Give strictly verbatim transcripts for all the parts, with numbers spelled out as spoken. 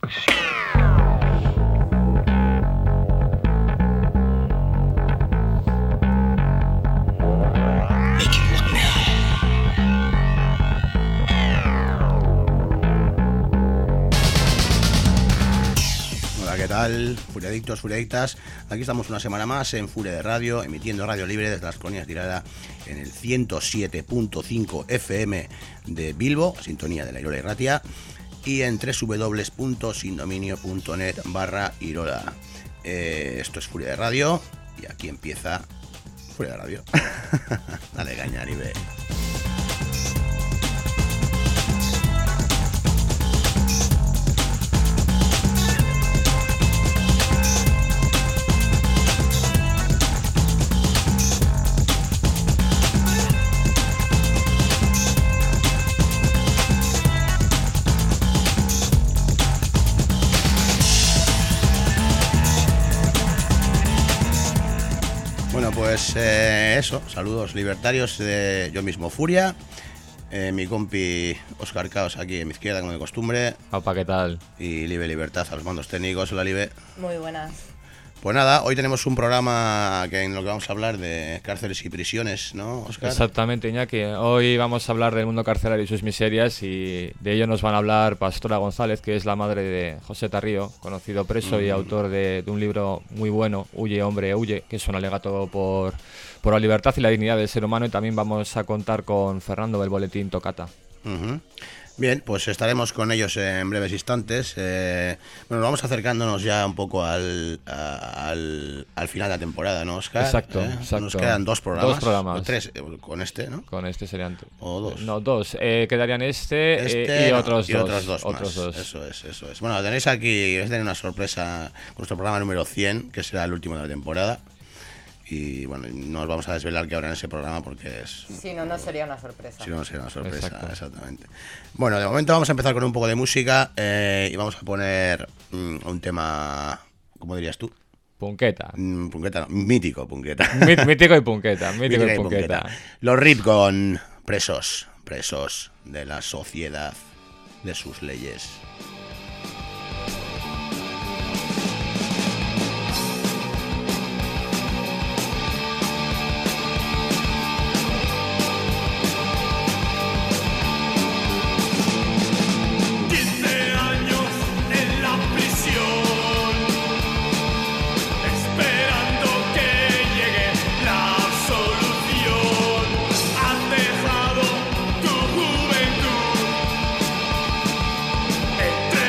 accessible. ¿Qué tal? Furiadictos, furiadictas. Aquí estamos una semana más en Furia de Radio, emitiendo radio libre desde las colonias de Irala en el ciento siete punto cinco F M de Bilbo, sintonía de la Irola y Ratia, y en doble u doble u doble u punto sindominio punto net barra Irola. Eh, esto es Furia de Radio y aquí empieza Furia de Radio. Dale caña, Aribe. Pues eh, eso, saludos libertarios de yo mismo Furia, eh, mi compi Óscar Caos aquí a mi izquierda como de costumbre. Opa, ¿qué tal? Y Libe Libertad a los mandos técnicos. Hola, Libe. Muy buenas. Pues nada, hoy tenemos un programa que en lo que vamos a hablar de cárceles y prisiones, ¿no, Óscar? Exactamente, Iñaki. Hoy vamos a hablar del mundo carcelario y sus miserias, y de ello nos van a hablar Pastora González, que es la madre de José Tarrío, conocido preso mm. y autor de, de un libro muy bueno, Huye, hombre, huye, que es un alegato por, por la libertad y la dignidad del ser humano. Y también vamos a contar con Fernando del boletín Tocata. Uh-huh. Bien, pues estaremos con ellos en breves instantes. Eh, bueno, vamos acercándonos ya un poco al, a, al, al final de la temporada, ¿no, Óscar? Exacto, ¿Eh? exacto. Nos quedan dos programas. Dos programas. O tres, con este, ¿no? Con este serían... O dos. No, dos. Eh, quedarían este, este eh, y no, otros y dos. otros dos, otros dos. Eso es, eso es. Bueno, tenéis aquí, vais a tener una sorpresa con nuestro programa número cien, que será el último de la temporada. Y bueno, no os vamos a desvelar qué habrá en ese programa porque es... Si no, no sería una sorpresa. Si no, no sería una sorpresa, Exacto. Exactamente. Bueno, de momento vamos a empezar con un poco de música eh, y vamos a poner mm, un tema, ¿cómo dirías tú? Punqueta. Mm, punqueta, no, mítico punqueta. Mí, mítico y punqueta, mítico Mítica y punqueta. punqueta. Los Rip con presos, presos de la sociedad, de sus leyes. Entre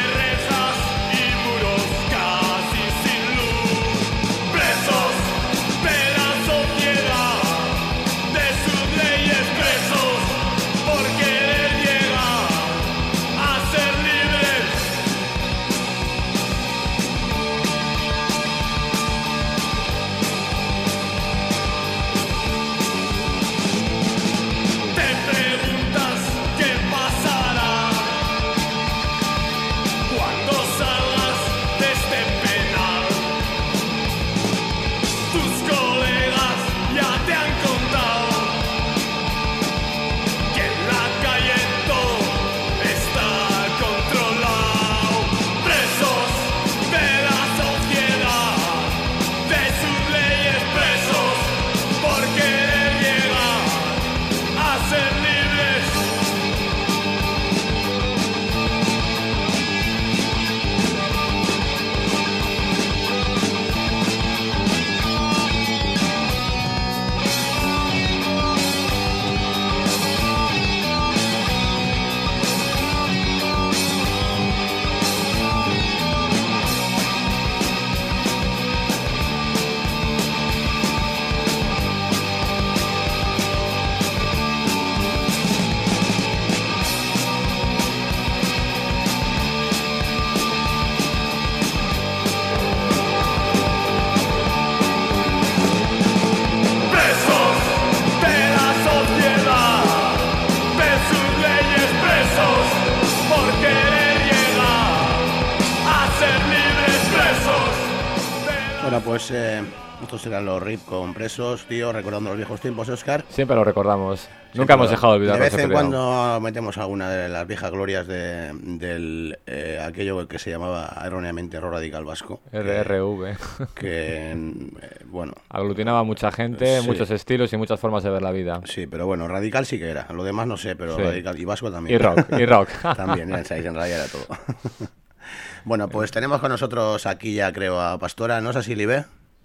Bueno, pues eh, estos eran los R I P con Presos, tío, recordando los viejos tiempos, Óscar. Siempre lo recordamos. Sí, Nunca hemos dejado de olvidarnos. De vez en creo. cuando metemos alguna de las viejas glorias de del eh, aquello que se llamaba erróneamente Error Radical Vasco. R R V. Que, que eh, bueno... aglutinaba mucha gente, sí. muchos estilos y muchas formas de ver la vida. Sí, pero bueno, radical sí que era. Lo demás no sé, pero sí. radical y vasco también. Y rock, y rock. También, ya sabéis, en realidad era todo. Bueno, pues tenemos con nosotros aquí ya, creo, a Pastora, ¿no es así, Libe?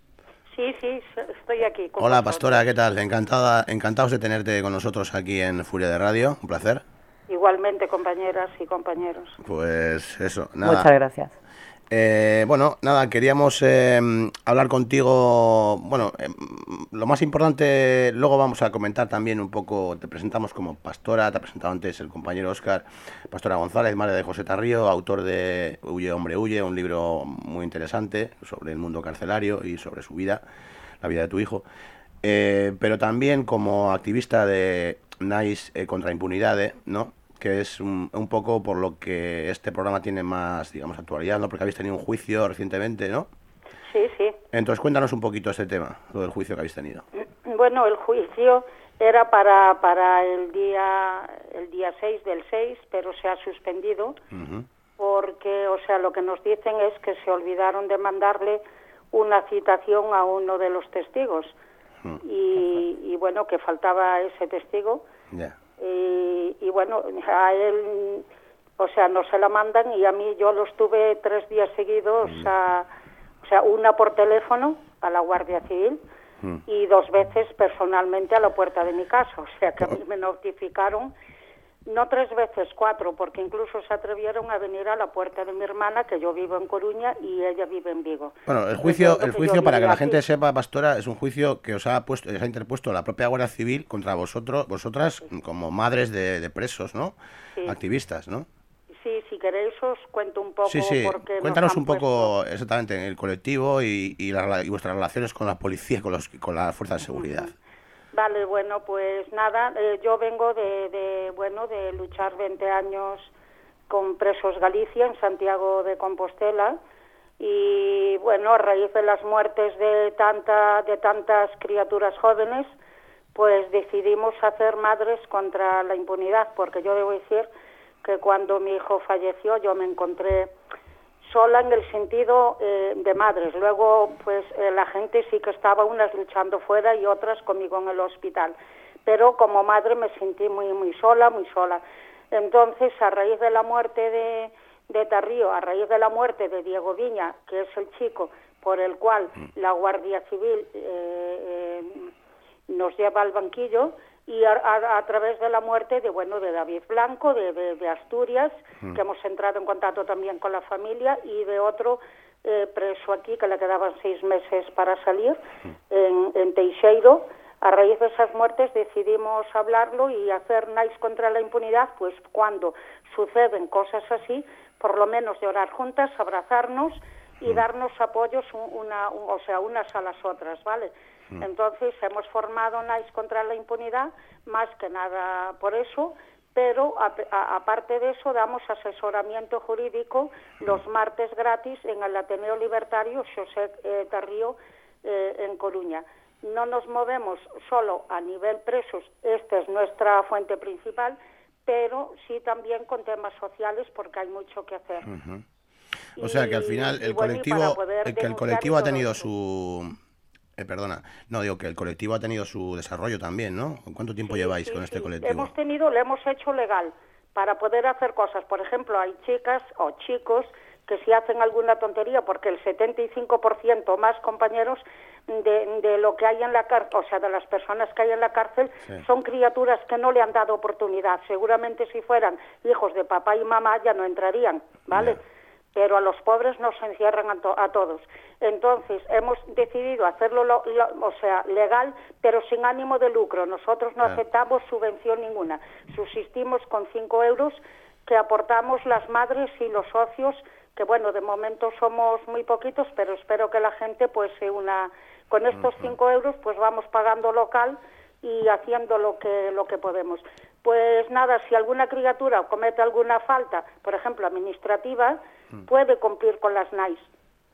Sí, sí, estoy aquí. Con Hola, vosotros. Pastora, ¿qué tal? Encantada, encantados de tenerte con nosotros aquí en Furia de Radio, un placer. Igualmente, compañeras y compañeros. Pues eso, nada. Muchas gracias. Eh, bueno, nada, queríamos eh, hablar contigo, bueno, eh, lo más importante, luego vamos a comentar también un poco, te presentamos como Pastora, te ha presentado antes el compañero Óscar, Pastora González, madre de José Tarrío, autor de Huye, hombre, huye, un libro muy interesante sobre el mundo carcelario y sobre su vida, la vida de tu hijo, eh, pero también como activista de NICE eh, contra impunidades, ¿no?, que es un, un poco por lo que este programa tiene más, digamos, actualidad, ¿no? Porque habéis tenido un juicio recientemente, ¿no? Sí, sí. Entonces, cuéntanos un poquito este tema, lo del juicio que habéis tenido. Bueno, el juicio era para para el día el día seis del seis, pero se ha suspendido, uh-huh. porque, o sea, lo que nos dicen es que se olvidaron de mandarle una citación a uno de los testigos, uh-huh. y, y, bueno, que faltaba ese testigo. Ya. Yeah. Y, y bueno, a él, o sea, no se la mandan y a mí yo los tuve tres días seguidos, mm. a, o sea, una por teléfono a la Guardia Civil mm. y dos veces personalmente a la puerta de mi casa, o sea, que a mí me notificaron, no tres veces, cuatro, porque incluso se atrevieron a venir a la puerta de mi hermana, que yo vivo en Coruña y ella vive en Vigo. Bueno, el juicio, el juicio para que la gente sepa, Pastora, es un juicio que os ha puesto, os ha interpuesto la propia Guardia Civil contra vosotros, vosotras como madres de, de presos, ¿no? Sí. Activistas, ¿no? Sí, si queréis os cuento un poco. Sí, sí. Porque cuéntanos un poco puesto... exactamente el colectivo y, y, la, y vuestras relaciones con la policía, con, los, con las fuerzas de seguridad. Uh-huh. Vale, bueno, pues nada, eh, yo vengo de, de, bueno, de luchar veinte años con Presos Galicia en Santiago de Compostela y, bueno, a raíz de las muertes de, tanta, de tantas criaturas jóvenes, pues decidimos hacer Madres contra la Impunidad, porque yo debo decir que cuando mi hijo falleció yo me encontré sola en el sentido eh, de madres. Luego, pues eh, la gente sí que estaba, unas luchando fuera y otras conmigo en el hospital. Pero como madre me sentí muy, muy sola, muy sola. Entonces, a raíz de la muerte de, de Tarrío, a raíz de la muerte de Diego Viña, que es el chico por el cual la Guardia Civil eh, eh, nos lleva al banquillo, y a, a, a través de la muerte de bueno de David Blanco, de, de, de Asturias, mm. que hemos entrado en contacto también con la familia, y de otro eh, preso aquí, que le quedaban seis meses para salir, mm. en, en Teixeiro. A raíz de esas muertes decidimos hablarlo y hacer NICE contra la impunidad, pues cuando suceden cosas así, por lo menos llorar juntas, abrazarnos y mm. darnos apoyos, una, un, o sea, unas a las otras, ¿vale? Entonces hemos formado NICE contra la impunidad, más que nada por eso, pero a, a, aparte de eso damos asesoramiento jurídico los martes gratis en el Ateneo Libertario José eh, Tarrío eh, en Coruña. No nos movemos solo a nivel presos, esta es nuestra fuente principal, pero sí también con temas sociales porque hay mucho que hacer. Uh-huh. O sea que al final el y, colectivo, bueno, el que el colectivo ha tenido su... Eh, perdona, no, digo que el colectivo ha tenido su desarrollo también, ¿no? ¿Cuánto tiempo sí, lleváis sí, con este sí. colectivo? Hemos tenido, lo hemos hecho legal para poder hacer cosas. Por ejemplo, hay chicas o chicos que si hacen alguna tontería, porque el setenta y cinco por ciento más compañeros de, de lo que hay en la cárcel, o sea, de las personas que hay en la cárcel, sí. son criaturas que no le han dado oportunidad. Seguramente si fueran hijos de papá y mamá ya no entrarían, ¿vale? Yeah. Pero a los pobres nos encierran a, to- a todos. Entonces, hemos decidido hacerlo, lo, lo, o sea, legal, pero sin ánimo de lucro. Nosotros no claro. aceptamos subvención ninguna. Subsistimos con cinco euros que aportamos las madres y los socios, que bueno, de momento somos muy poquitos, pero espero que la gente pues se una. Con estos cinco euros pues vamos pagando local y haciendo lo que lo que podemos. Pues nada, si alguna criatura comete alguna falta, por ejemplo, administrativa, mm. puede cumplir con las NICE.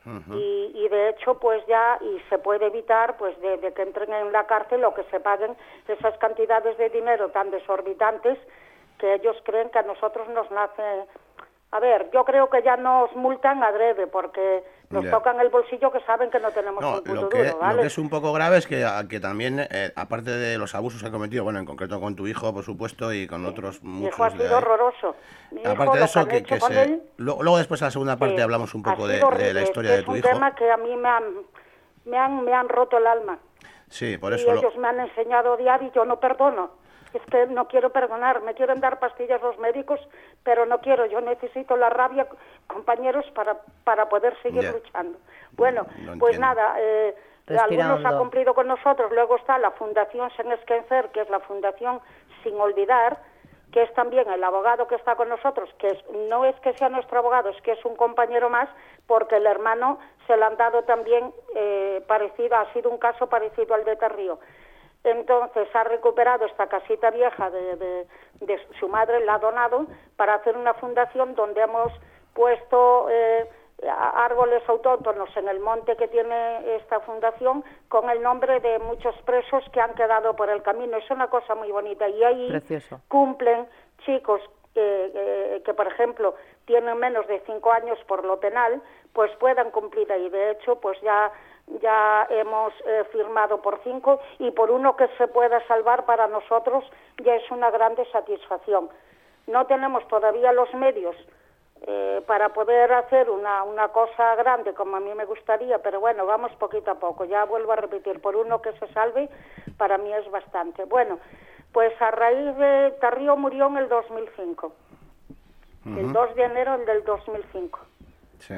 Uh-huh. y, y de hecho pues ya y se puede evitar pues de, de que entren en la cárcel o que se paguen esas cantidades de dinero tan desorbitantes que ellos creen que a nosotros nos nace. A ver, yo creo que ya nos multan adrede porque nos yeah. tocan el bolsillo que saben que no tenemos no, un puto lo que, duro, ¿vale? Lo que es un poco grave es que, que también, eh, aparte de los abusos que ha cometido, bueno, en concreto con tu hijo, por supuesto, y con otros sí. muchos... Mi hijo ha sido horroroso. Mi aparte de eso, que, que se... Él, luego, luego después en la segunda parte sí, hablamos un poco de, de la historia es de tu hijo. Es un tema que a mí me han, me han, me han roto el alma. Sí, por y eso... Y ellos lo... me han enseñado a odiar y yo no perdono. Es que no quiero perdonar, me quieren dar pastillas los médicos, pero no quiero, yo necesito la rabia, compañeros, para, para poder seguir yeah. luchando. Bueno, no pues nada, eh, algunos han cumplido con nosotros, luego está la Fundación Sen Esquecer, que es la Fundación Sin Olvidar, que es también el abogado que está con nosotros, que es, no es que sea nuestro abogado, es que es un compañero más, porque el hermano se le han dado también eh, parecido, ha sido un caso parecido al de Tarrío. Entonces ha recuperado esta casita vieja de, de, de su madre, la ha donado para hacer una fundación donde hemos puesto eh, árboles autóctonos en el monte que tiene esta fundación con el nombre de muchos presos que han quedado por el camino. Es una cosa muy bonita y ahí Precioso. Cumplen chicos eh, eh, que, por ejemplo, tienen menos de cinco años por lo penal, pues puedan cumplir ahí. De hecho, pues ya... ya hemos eh, firmado por cinco y por uno que se pueda salvar para nosotros ya es una grande satisfacción. No tenemos todavía los medios eh, para poder hacer una, una cosa grande como a mí me gustaría, pero bueno, vamos poquito a poco. Ya vuelvo a repetir, por uno que se salve para mí es bastante. Bueno, pues a raíz de Tarrío murió en el dos mil cinco, uh-huh. el dos de enero del dos mil cinco. Sí.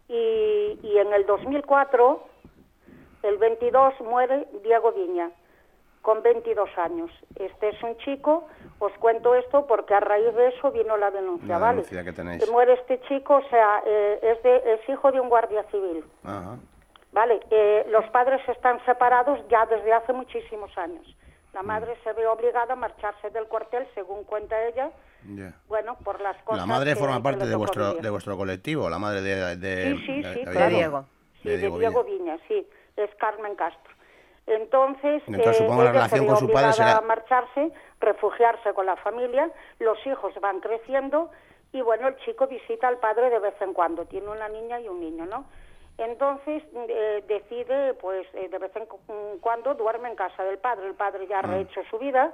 Y, y en el dos mil cuatro... el veintidós muere Diego Viña, con veintidós años. Este es un chico, os cuento esto porque a raíz de eso vino la denuncia, la ¿vale? denuncia que tenéis. Muere este chico, o sea, eh, es, de, es hijo de un guardia civil. Ajá. ¿Vale? Eh, los padres están separados ya desde hace muchísimos años. La madre mm. se ve obligada a marcharse del cuartel, según cuenta ella, yeah. bueno, por las cosas. La madre que, forma parte que de vuestro de vuestro colectivo, la madre de... de sí, sí, de, sí, de, claro. de Diego. Sí, de Diego, de Diego Viña. Viña, sí. Es Carmen Castro. Entonces, Entonces eh, supongo la relación con su padre será... a marcharse, refugiarse con la familia, los hijos van creciendo y bueno, el chico visita al padre de vez en cuando, tiene una niña y un niño, ¿no? Entonces eh, decide, pues eh, de vez en cuando duerme en casa del padre, el padre ya ha rehecho mm. su vida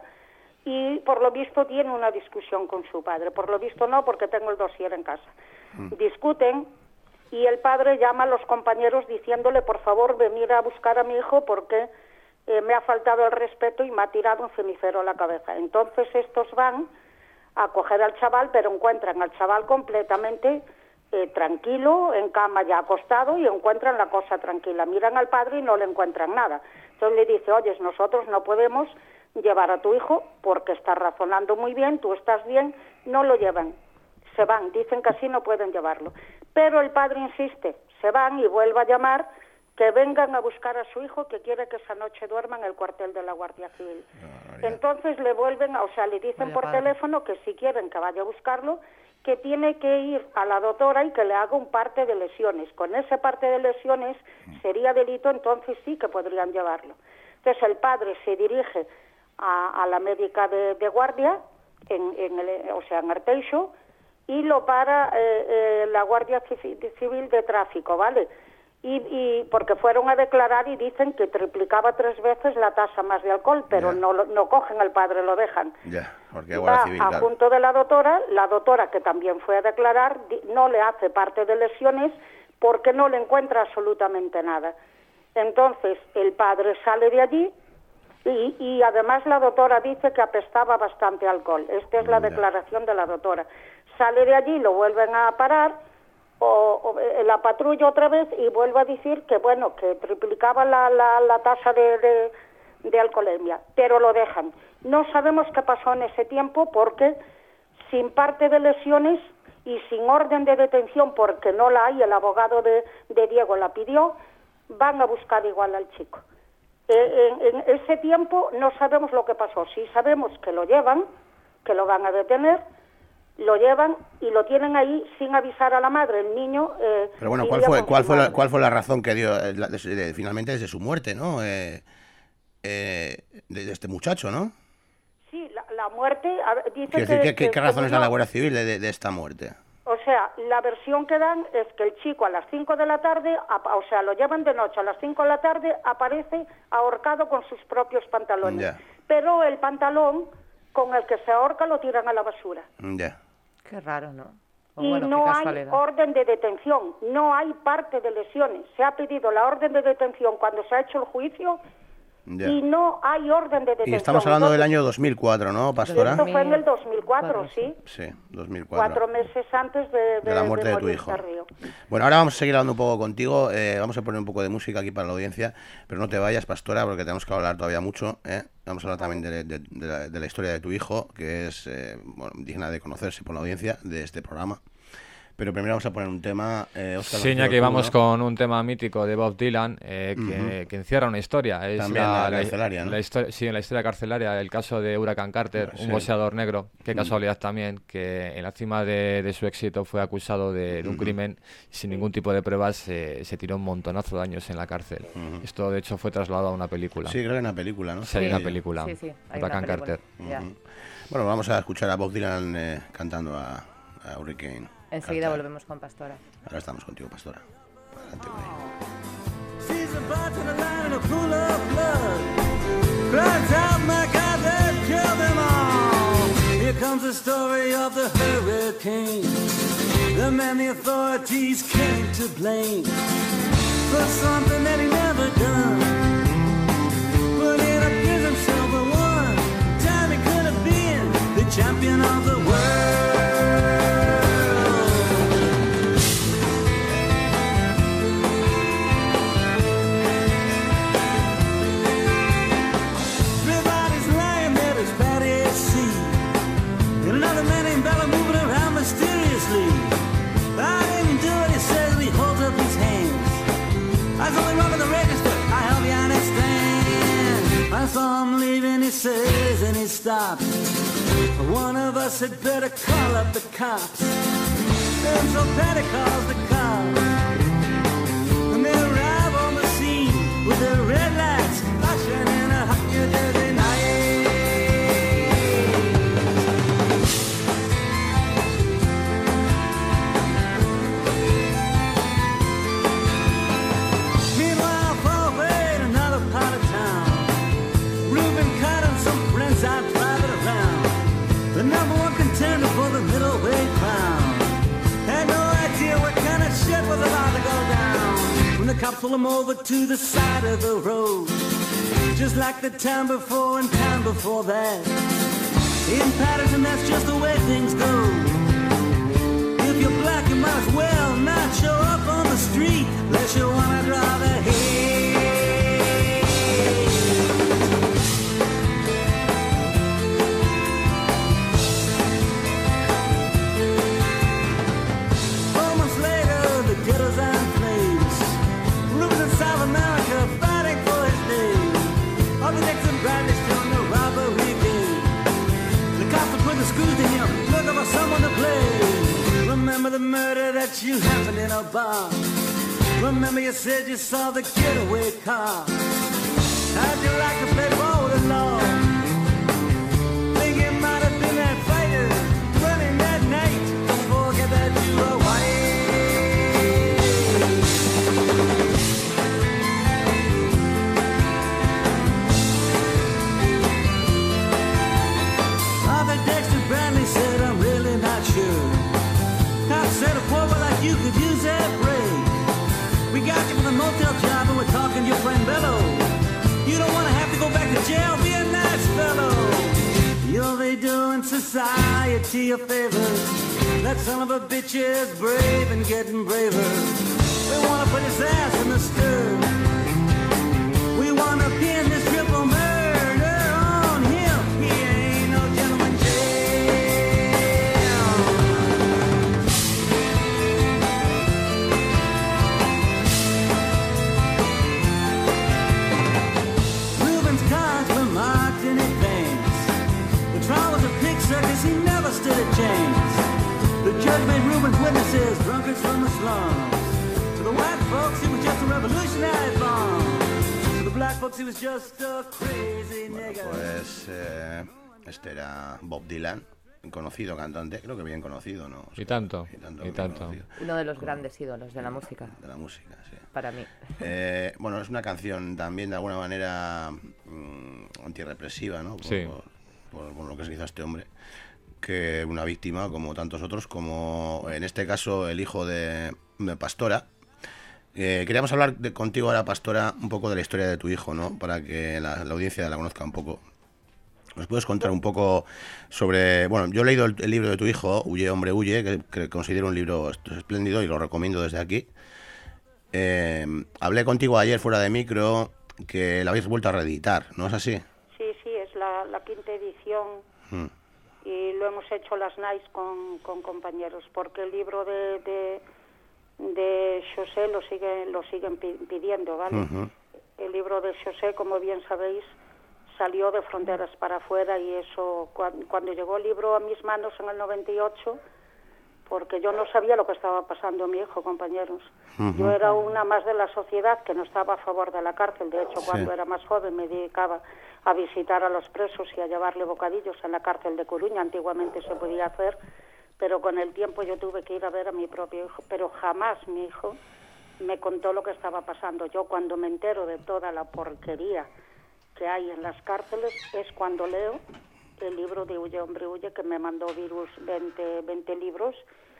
y por lo visto tiene una discusión con su padre, por lo visto no, porque tengo el dossier en casa. Mm. Discuten. Y el padre llama a los compañeros diciéndole, por favor, venir a buscar a mi hijo porque eh, me ha faltado el respeto y me ha tirado un cenicero a la cabeza. Entonces estos van a coger al chaval, pero encuentran al chaval completamente eh, tranquilo, en cama ya acostado, y encuentran la cosa tranquila. Miran al padre y no le encuentran nada. Entonces le dice, oye, nosotros no podemos llevar a tu hijo porque está razonando muy bien, tú estás bien, no lo llevan. Se van, dicen que así no pueden llevarlo. Pero el padre insiste, se van y vuelve a llamar que vengan a buscar a su hijo que quiere que esa noche duerma en el cuartel de la Guardia Civil. No, Entonces le vuelven, a, o sea, le dicen Vaya por padre. teléfono que si quieren que vaya a buscarlo, que tiene que ir a la doctora y que le haga un parte de lesiones. Con ese parte de lesiones sería delito, entonces sí que podrían llevarlo. Entonces el padre se dirige a, a la médica de, de guardia, en, en el, o sea, en Arteixo, y lo para eh, eh, la Guardia Civil de Tráfico, ¿vale? Y, y porque fueron a declarar y dicen que triplicaba tres veces la tasa más de alcohol, pero yeah. no no cogen al padre, lo dejan. Ya, yeah, porque Guardia Civil, Va claro. a junto de la doctora, la doctora que también fue a declarar, no le hace parte de lesiones porque no le encuentra absolutamente nada. Entonces el padre sale de allí y, y además la doctora dice que apestaba bastante alcohol. Esta es la yeah. declaración de la doctora. Sale de allí, lo vuelven a parar, o, o la patrulla otra vez, y vuelve a decir que, bueno, que triplicaba la, la, la tasa de, de, de alcoholemia, pero lo dejan. No sabemos qué pasó en ese tiempo porque sin parte de lesiones y sin orden de detención, porque no la hay, el abogado de, de Diego la pidió, van a buscar igual al chico. Eh, en, en ese tiempo no sabemos lo que pasó. Sí sabemos que lo llevan, que lo van a detener, lo llevan y lo tienen ahí sin avisar a la madre. El niño... Eh, Pero bueno, ¿cuál fue cuál fue, la, ¿cuál fue la razón que dio eh, la, de, de, finalmente desde su muerte, ¿no? Eh, eh, de, de este muchacho, ¿no? Sí, la, la muerte... A ver, dice que, que, ¿Qué, qué, que, qué razones que da la Guardia Civil de, de, de esta muerte? O sea, la versión que dan es que el chico a las cinco de la tarde, a, o sea, lo llevan de noche, a las cinco de la tarde aparece ahorcado con sus propios pantalones. Yeah. Pero el pantalón con el que se ahorca lo tiran a la basura. Ya. Yeah. Qué raro, ¿no? O y bueno, no qué hay casualidad. orden de detención, no hay parte de lesiones. Se ha pedido la orden de detención cuando se ha hecho el juicio Yeah. y no hay orden de detención. Y estamos hablando Entonces, del año dos mil cuatro, ¿no, Pastora? esto fue en el dos mil cuatro, sí. Sí, dos mil cuatro. Cuatro meses antes de, de, de la muerte de, de tu hijo. Tarrío. Bueno, ahora vamos a seguir hablando un poco contigo. Eh, vamos a poner un poco de música aquí para la audiencia, pero no te vayas, Pastora, porque tenemos que hablar todavía mucho. ¿eh? Vamos a hablar también de, de, de, la, de la historia de tu hijo, que es eh, bueno, digna de conocerse por la audiencia de este programa. Pero primero vamos a poner un tema. Eh, Oscar, sí, ya que vamos con un tema mítico de Bob Dylan eh, que, uh-huh. que encierra una historia. Es También la, la carcelaria, ¿no? La historia, sí, en la historia carcelaria, el caso de Huracán Carter, sí. un boxeador negro. Qué casualidad uh-huh. también, que en la cima de, de su éxito fue acusado de, de un uh-huh. crimen sin ningún tipo de pruebas. Se, se tiró un montonazo de años en la cárcel. Uh-huh. Esto, de hecho, fue trasladado a una película. Sí, creo que una película, ¿no? Sí, hay sí. una película. Sí, sí, hay Huracán una película. Carter. Uh-huh. Bueno, vamos a escuchar a Bob Dylan eh, cantando a, a Hurricane. Enseguida Carter. Volvemos con Pastora. Ahora estamos contigo, Pastora. Adelante, Here comes the story of the hurricane. The man the authorities came to blame for something that he never done. But he appears himself the one time he could have been the champion of the world. I saw him leaving, he says, and he stops. One of us had better call up the cops. And so Patty calls the cops. And they arrive on the scene with their red lights flashing in a hot New Jersey night. Meanwhile, far away in another part of town, I'd drive it around. The number one contender for the middleweight crown had no idea what kind of shit was about to go down when the cops pulled him over to the side of the road, just like the time before and time before that. In Patterson, that's just the way things go. If you're black, you might as well not show up on the street unless you wanna drive ahead. Ghettos and flames, Rubens in South America fighting for his name. All the Nixon Bradley still in the robbery game. The cops are putting the screws to him, looking for someone to blame. Remember the murder that you happened in a bar. Remember you said you saw the getaway car. How'd you like to play ball with the law? Think it might have been that fighter running that night. Don't forget that you were white. Bradley said, I'm really not sure. Cop said a poor boy like you could use that break. We got you for the motel job and we're talking to your friend Bello. You don't want to have to go back to jail, be a nice fellow. You'll be doing society a favor. That son of a bitch is brave and getting braver. We want to put his ass in the stir. We want to pin this triple murder on him. He ain't no gentleman. He never stood a chance. slums. To the white folks, he was just a revolutionary bomb. To the black folks, he was just a crazy nigger. Bueno, pues eh, este era Bob Dylan, un conocido cantante, creo que bien conocido, ¿no? Y tanto, y tanto. y tanto. Uno de los grandes ídolos de la música. De la música, sí. Para mí. Eh, bueno, es una canción también de alguna manera mmm, antirrepresiva, ¿no? Por, Sí. por, por, por lo que se hizo a este hombre, que una víctima, como tantos otros, como en este caso el hijo de, de Pastora. Eh, queríamos hablar de, contigo ahora, Pastora, un poco de la historia de tu hijo, ¿no? Para que la, la audiencia la conozca un poco. ¿Nos puedes contar un poco sobre... Bueno, yo he leído el, el libro de tu hijo, Huye, hombre, huye, que, que considero un libro espléndido y lo recomiendo desde aquí. Eh, hablé contigo ayer fuera de micro que la habéis vuelto a reeditar, ¿no es así? Sí, sí, es la, la quinta edición Mm. y lo hemos hecho las NICE con, con compañeros, porque el libro de, de, de José lo, sigue, lo siguen pi- pidiendo, ¿vale? Uh-huh. El libro de José, como bien sabéis, salió de Fronteras para Afuera y eso, cuando, cuando llegó el libro a mis manos en el noventa y ocho, porque yo no sabía lo que estaba pasando a mi hijo, compañeros. Uh-huh. Yo era una más de la sociedad que no estaba a favor de la cárcel. De hecho, Sí. cuando era más joven me dedicaba a visitar a los presos y a llevarle bocadillos en la cárcel de Coruña. Antiguamente se podía hacer, pero con el tiempo yo tuve que ir a ver a mi propio hijo. Pero jamás mi hijo me contó lo que estaba pasando. Yo cuando me entero de toda la porquería que hay en las cárceles es cuando leo el libro de Huye, hombre, huye, que me mandó Virus veinte, veinte libros,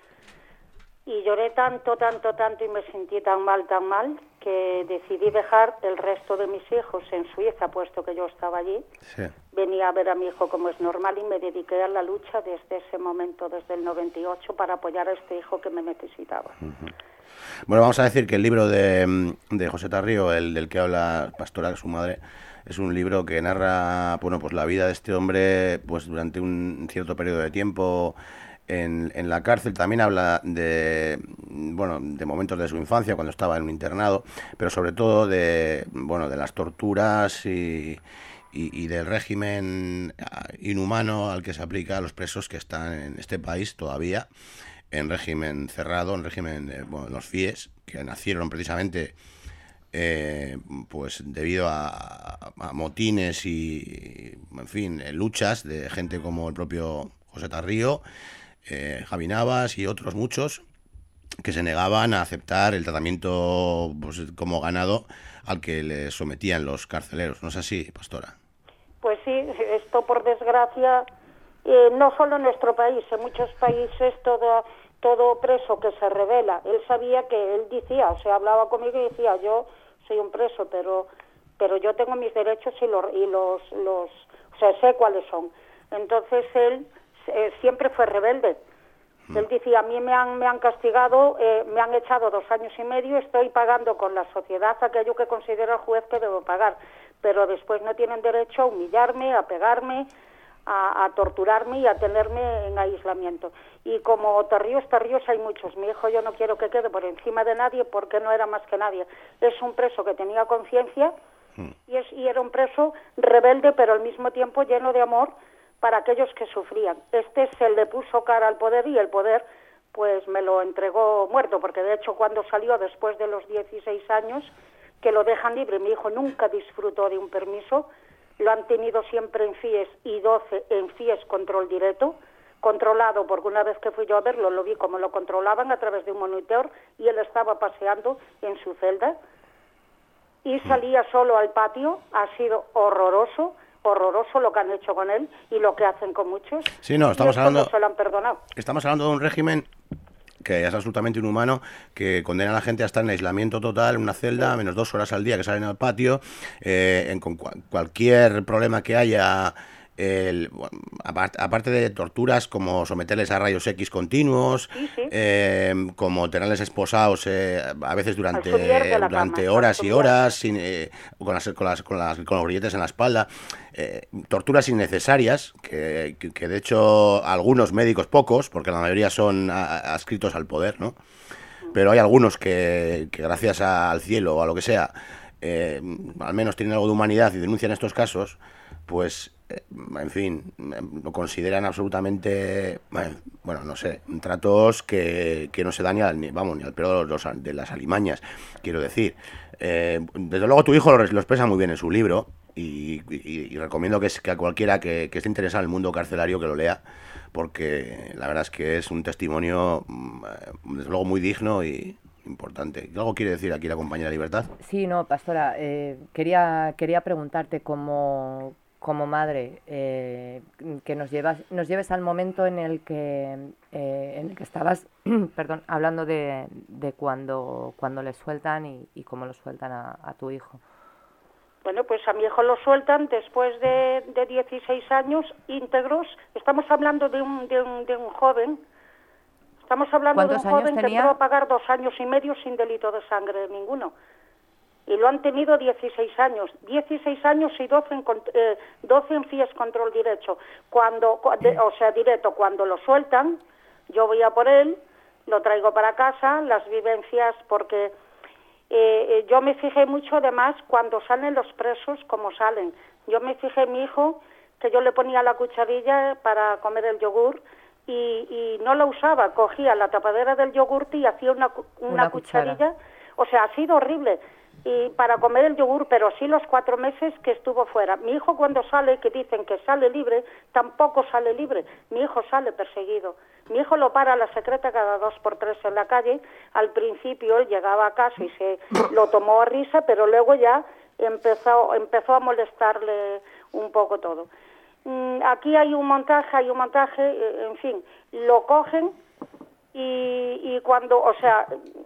y lloré tanto, tanto, tanto y me sentí tan mal, tan mal, que decidí dejar el resto de mis hijos en Suiza, puesto que yo estaba allí. Sí. Venía a ver a mi hijo como es normal y me dediqué a la lucha desde ese momento, desde el noventa y ocho, para apoyar a este hijo que me necesitaba. Uh-huh. Bueno, vamos a decir que el libro de, de José Tarrío, el del que habla Pastora, su madre, es un libro que narra, bueno, pues la vida de este hombre, pues durante un cierto periodo de tiempo en, en la cárcel. También habla de, bueno, de momentos de su infancia cuando estaba en un internado, pero sobre todo de, bueno, de las torturas y, y, y del régimen inhumano al que se aplica a los presos que están en este país todavía en régimen cerrado, en régimen, eh, bueno, los F I E S, que nacieron precisamente eh, pues debido a, a motines y, en fin, eh, luchas de gente como el propio José Tarrío, eh, Javi Navas y otros muchos que se negaban a aceptar el tratamiento, pues, como ganado al que le sometían los carceleros. ¿No es así, Pastora? Pues sí, esto por desgracia, eh, no solo en nuestro país, en muchos países todo, todo preso que se rebela, él sabía que él decía, o sea, hablaba conmigo y decía, yo soy un preso, pero pero yo tengo mis derechos y los, y los, los o sea, sé cuáles son. Entonces él eh, siempre fue rebelde. Mm. Él decía, a mí me han, me han castigado, eh, me han echado dos años y medio, estoy pagando con la sociedad aquello que considera el juez que debo pagar, pero después no tienen derecho a humillarme, a pegarme, a, a torturarme y a tenerme en aislamiento. Y como Tarríos, Tarríos hay muchos. Mi hijo yo no quiero que quede por encima de nadie porque no era más que nadie. Es un preso que tenía conciencia mm. y, es, y era un preso rebelde, pero al mismo tiempo lleno de amor para aquellos que sufrían. Este se le puso cara al poder y el poder pues me lo entregó muerto, porque de hecho cuando salió después de los dieciséis años, que lo dejan libre, mi hijo nunca disfrutó de un permiso, lo han tenido siempre en F I E S y doce en F I E S control directo, controlado, porque una vez que fui yo a verlo, lo vi como lo controlaban a través de un monitor y él estaba paseando en su celda y salía solo al patio. Ha sido horroroso, horroroso lo que han hecho con él y lo que hacen con muchos. Sí, no, estamos hablando, no se lo han perdonado. Estamos hablando de un régimen que es absolutamente inhumano, que condena a la gente a estar en aislamiento total, en una celda, menos dos horas al día que salen al patio, eh, en, con cual, cualquier problema que haya, el, bueno, apart, aparte de torturas como someterles a rayos X continuos, sí, sí. Eh, como tenerles esposados eh, a veces durante, durante cama, horas y horas, sin, eh, con, las, con, las, con, las, con los grilletes en la espalda, eh, torturas innecesarias, que, que, que de hecho algunos médicos, pocos, porque la mayoría son a, adscritos al poder, ¿no? Pero hay algunos que, que gracias a, al cielo o a lo que sea, eh, al menos tienen algo de humanidad y denuncian estos casos, pues en fin, lo consideran absolutamente, bueno, no sé, tratos que, que no se dan ni al, ni, vamos, ni al peor de, los, de las alimañas, quiero decir. Eh, desde luego tu hijo lo, lo expresa muy bien en su libro y, y, y recomiendo que, que a cualquiera que, que esté interesado en el mundo carcelario que lo lea, porque la verdad es que es un testimonio, desde luego, muy digno y importante. ¿Algo quiere decir aquí la compañera Libertad? Sí, no, Pastora, eh, quería, quería preguntarte como... como madre, eh, que nos llevas, nos lleves al momento en el que, eh, en el que estabas, perdón, hablando de, de cuando, cuando le sueltan y, y cómo lo sueltan a, a tu hijo. Bueno, pues a mi hijo lo sueltan después de, de dieciséis años íntegros. Estamos hablando de un, de un, de un joven, estamos hablando de un joven que entró a pagar dos años y medio sin delito de sangre ninguno. Y lo han tenido dieciséis años, dieciséis años y doce en, eh, doce en FIES control derecho. Cuando, de, o sea, directo, cuando lo sueltan, yo voy a por él, lo traigo para casa, las vivencias, porque eh, yo me fijé mucho además cuando salen los presos, como salen. Yo me fijé en mi hijo, que yo le ponía la cucharilla para comer el yogur, y, y no la usaba, cogía la tapadera del yogurte y hacía una, una, una cucharilla, o sea, ha sido horrible. Y para comer el yogur, pero sí los cuatro meses que estuvo fuera. Mi hijo cuando sale, que dicen que sale libre, tampoco sale libre. Mi hijo sale perseguido. Mi hijo lo para la secreta cada dos por tres en la calle. Al principio él llegaba a casa y se lo tomó a risa, pero luego ya empezó, empezó a molestarle un poco todo. Aquí hay un montaje, hay un montaje, en fin, lo cogen y, y cuando, o sea...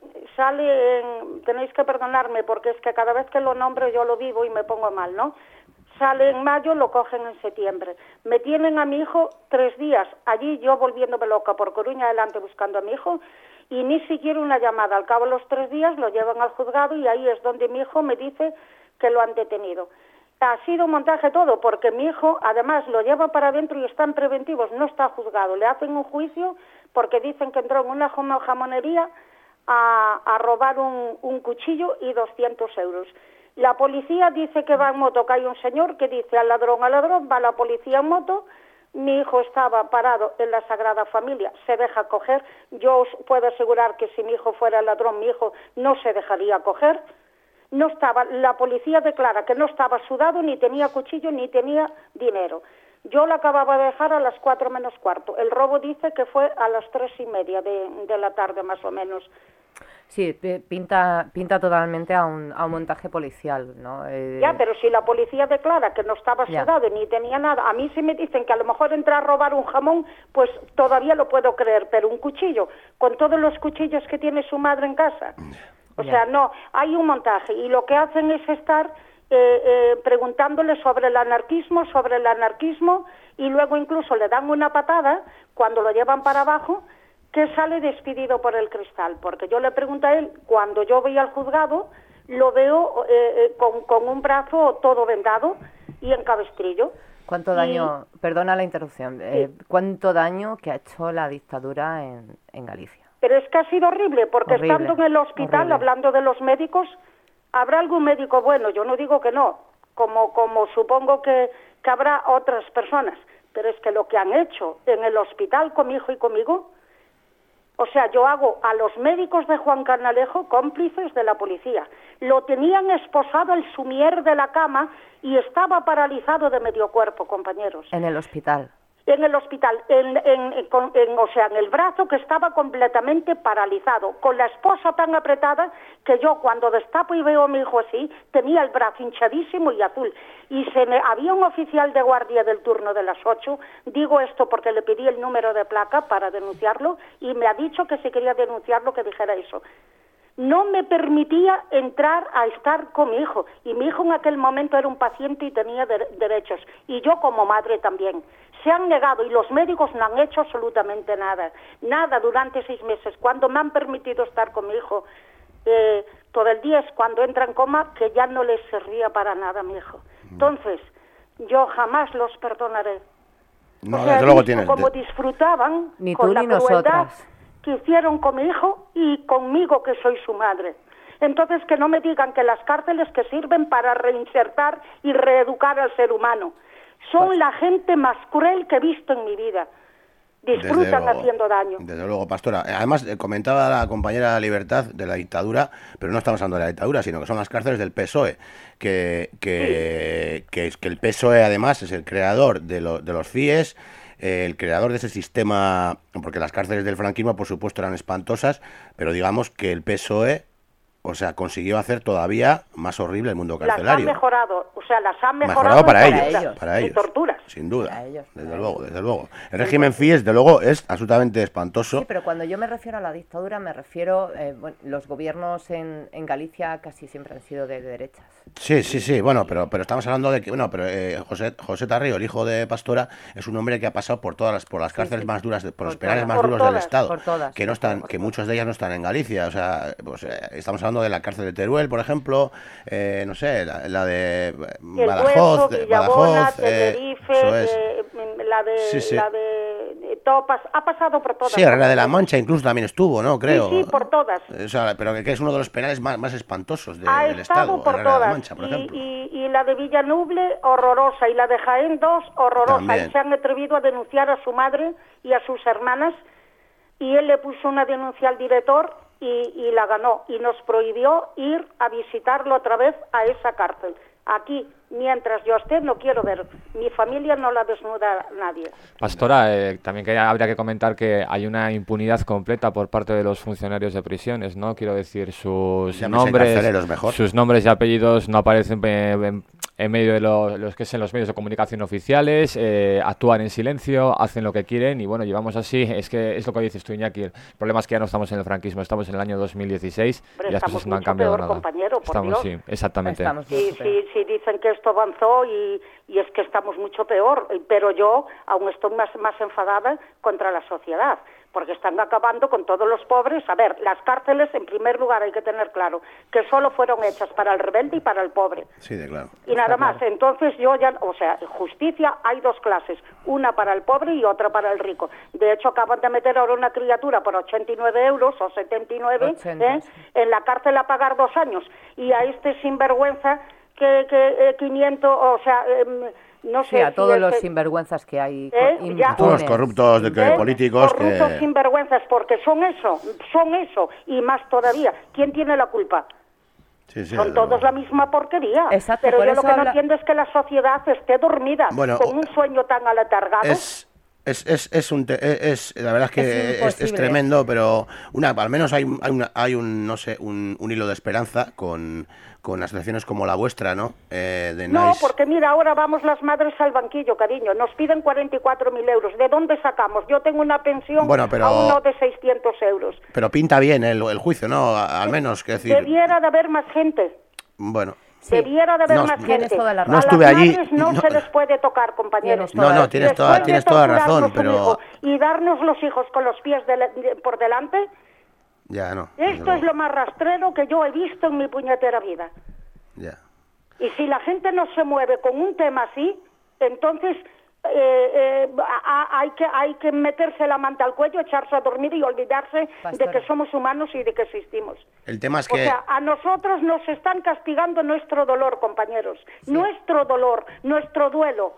sale en, tenéis que perdonarme porque es que cada vez que lo nombro yo lo vivo y me pongo mal, ¿no? Sale en mayo, lo cogen en septiembre. Me tienen a mi hijo tres días, allí yo volviéndome loca por Coruña adelante buscando a mi hijo y ni siquiera una llamada. Al cabo de los tres días lo llevan al juzgado y ahí es donde mi hijo me dice que lo han detenido. Ha sido un montaje todo porque mi hijo además lo lleva para adentro y están preventivos, no está juzgado. Le hacen un juicio porque dicen que entró en una jamonería A, a robar un, un cuchillo y doscientos euros. La policía dice que va en moto, que hay un señor que dice al ladrón, al ladrón, va la policía en moto, mi hijo estaba parado en la Sagrada Familia, se deja coger, yo os puedo asegurar que si mi hijo fuera el ladrón, mi hijo no se dejaría coger, no estaba, la policía declara que no estaba sudado, ni tenía cuchillo, ni tenía dinero. Yo lo acababa de dejar a las cuatro menos cuarto. El robo dice que fue a las tres y media de, de la tarde, más o menos. Sí, pinta pinta totalmente a un, a un montaje policial, ¿no? Eh... Ya, pero si la policía declara que no estaba sudado ni tenía nada, a mí si me dicen que a lo mejor entra a robar un jamón, pues todavía lo puedo creer, pero un cuchillo, con todos los cuchillos que tiene su madre en casa. O ya. sea, no, hay un montaje y lo que hacen es estar eh, eh, preguntándole sobre el anarquismo, sobre el anarquismo, y luego incluso le dan una patada cuando lo llevan para abajo, que sale despedido por el cristal, porque yo le pregunto a él, cuando yo voy al juzgado, lo veo eh, eh, con, con un brazo todo vendado y en cabestrillo. ¿Cuánto daño, y, perdona la interrupción, sí. eh, cuánto daño que ha hecho la dictadura en, en Galicia? Pero es que ha sido horrible, porque horrible, estando en el hospital, horrible. Hablando de los médicos, ¿habrá algún médico bueno? Yo no digo que no, como, como supongo que, que habrá otras personas, pero es que lo que han hecho en el hospital con mi hijo y conmigo... O sea, yo hago a los médicos de Juan Canalejo cómplices de la policía. Lo tenían esposado el sumier de la cama y estaba paralizado de medio cuerpo, compañeros. En el hospital. En el hospital, en, en, en, en, o sea, en el brazo que estaba completamente paralizado, con la esposa tan apretada que yo cuando destapo y veo a mi hijo así, tenía el brazo hinchadísimo y azul. Y se me, había un oficial de guardia del turno de las ocho, digo esto porque le pedí el número de placa para denunciarlo y me ha dicho que si quería denunciarlo que dijera eso. No me permitía entrar a estar con mi hijo, y mi hijo en aquel momento era un paciente y tenía de- derechos, y yo como madre también. Se han negado y los médicos no han hecho absolutamente nada, nada durante seis meses. Cuando me han permitido estar con mi hijo eh, todo el día es cuando entra en coma, que ya no les servía para nada a mi hijo. Entonces, yo jamás los perdonaré. No, o sea, desde luego tienes... como disfrutaban ni con tú la ni crueldad nosotras. Que hicieron con mi hijo y conmigo, que soy su madre. Entonces, que no me digan que las cárceles que sirven para reinsertar y reeducar al ser humano. Son Pues- la gente más cruel que he visto en mi vida. Disfrutan Desde luego, haciendo daño. Desde luego, pastora. Además, eh, comentaba la compañera Libertad de la dictadura, pero no estamos hablando de la dictadura, sino que son las cárceles del P S O E, que, que, que, es- que el P S O E además es el creador de, lo- de los C I E S, eh, el creador de ese sistema, porque las cárceles del franquismo, por supuesto, eran espantosas, pero digamos que el P S O E, o sea, consiguió hacer todavía más horrible el mundo Las carcelario. han mejorado, o sea, las han mejorado, Mejorado para en ellos, torturas, para en ellos, torturas. sin duda, Para ellos, desde para luego, desde luego. El régimen F I E, desde luego, es absolutamente espantoso. Sí, pero cuando yo me refiero a la dictadura, me refiero, eh, bueno, los gobiernos en, en Galicia casi siempre han sido de derechas. Sí, sí, sí, bueno, pero, pero estamos hablando de que, bueno, pero eh, José, José Tarrío, el hijo de Pastora, es un hombre que ha pasado por todas las, por las Sí, cárceles sí, más duras, de- por, por los penales todas. más Por duros del todas, Estado, por todas, que no por están, todas. que muchas de ellas no están en Galicia, o sea, pues, eh, estamos hablando de la cárcel de Teruel, por ejemplo, eh, no sé, la, la de El Badajoz, Hueso, eh, Villabona, Badajoz, eh, Tenerife, eso es. eh, la de, Sí, sí. la de eh, Topas, ha pasado por todas. Sí, Herrera de la Mancha incluso también estuvo, ¿no? Creo. Sí, sí, por todas. O sea, pero que, que es uno de los penales más, más espantosos de- Ha del estado Estado, por Herrera de la todas. Mancha, por y, ejemplo. y, y la de Villanuble, horrorosa. Y la de Jaén dos, horrorosa. También. Y se han atrevido a denunciar a su madre y a sus hermanas. Y él le puso una denuncia al director y, y la ganó. Y nos prohibió ir a visitarlo otra vez a esa cárcel. Aquí, mientras yo esté, no quiero ver. Mi familia no la desnuda nadie. Pastora, eh, también que habría que comentar que hay una impunidad completa por parte de los funcionarios de prisiones, ¿no? Quiero decir, sus Llámese nombres, carceleros mejor. sus nombres y apellidos no aparecen eh, en, en medio de lo- los que son los medios de comunicación oficiales, eh, actúan en silencio, hacen lo que quieren y bueno, llevamos así, es que es lo que dices tú, Iñaki, el problema es que ya no estamos en el franquismo, estamos en el año dos mil dieciséis Hombre, y las estamos cosas no han mucho cambiado peor, nada. compañero, por estamos, Dios. sí, exactamente. Estamos Sí, mucho peor. sí, sí, dicen que esto avanzó y, y es que estamos mucho peor, pero yo aún estoy más, más enfadada contra la sociedad, porque están acabando con todos los pobres. A ver, las cárceles, en primer lugar, hay que tener claro que solo fueron hechas para el rebelde y para el pobre. Sí, de claro. Y nada más, entonces yo ya, o sea, justicia hay dos clases, una para el pobre y otra para el rico. De hecho, acaban de meter ahora una criatura por ochenta y nueve euros o setenta y nueve ochenta, ¿eh? sí. en la cárcel a pagar dos años. Y a este sinvergüenza que, que eh, quinientos, o sea, em, no sé Sí, a si todos es los que- sinvergüenzas que hay. ¿Eh? co- Ya. Todos los impunes. corruptos de que- ¿eh? políticos corruptos que... sinvergüenzas, porque son eso, son eso, y más todavía. ¿Quién tiene la culpa? Sí, sí, Son desde todos luego. la misma porquería. Exacto, Pero por yo lo eso que no habla- entiendo es que la sociedad esté dormida, Bueno, con un sueño tan aletargado. Es, es, es, es un te- es, la verdad es que Es es, es imposible. tremendo, pero una, al menos hay, un- hay, una, hay un, no sé, un, un hilo de esperanza con, con asociaciones como la vuestra, ¿no? Eh, de No, Nice. porque mira, ahora vamos las madres al banquillo, cariño. Nos piden cuarenta y cuatro mil euros. ¿De dónde sacamos? Yo tengo una pensión Bueno, pero- a uno de seiscientos euros. Pero pinta bien el, el juicio, ¿no? A- Al menos, que decir, Debiera de haber más gente. bueno, Sí. Debiera de haber No, más tienes gente. toda la A razón. No estuve las allí, madres no, no- se les puede tocar, compañeros. Tienes no, no, toda- tienes Después toda, de tienes toda torturarnos razón, un pero hijo y darnos los hijos con los pies de- de- por delante, ya no. desde esto es luego, lo más rastrero que yo he visto en mi puñetera vida. ya. Y si la gente no se mueve con un tema así, entonces eh, eh, a- a- hay que hay que meterse la manta al cuello, echarse a dormir y olvidarse Pastora. de que somos humanos y de que existimos. El tema es O que sea, a nosotros nos están castigando nuestro dolor, compañeros. Nuestro dolor, nuestro duelo.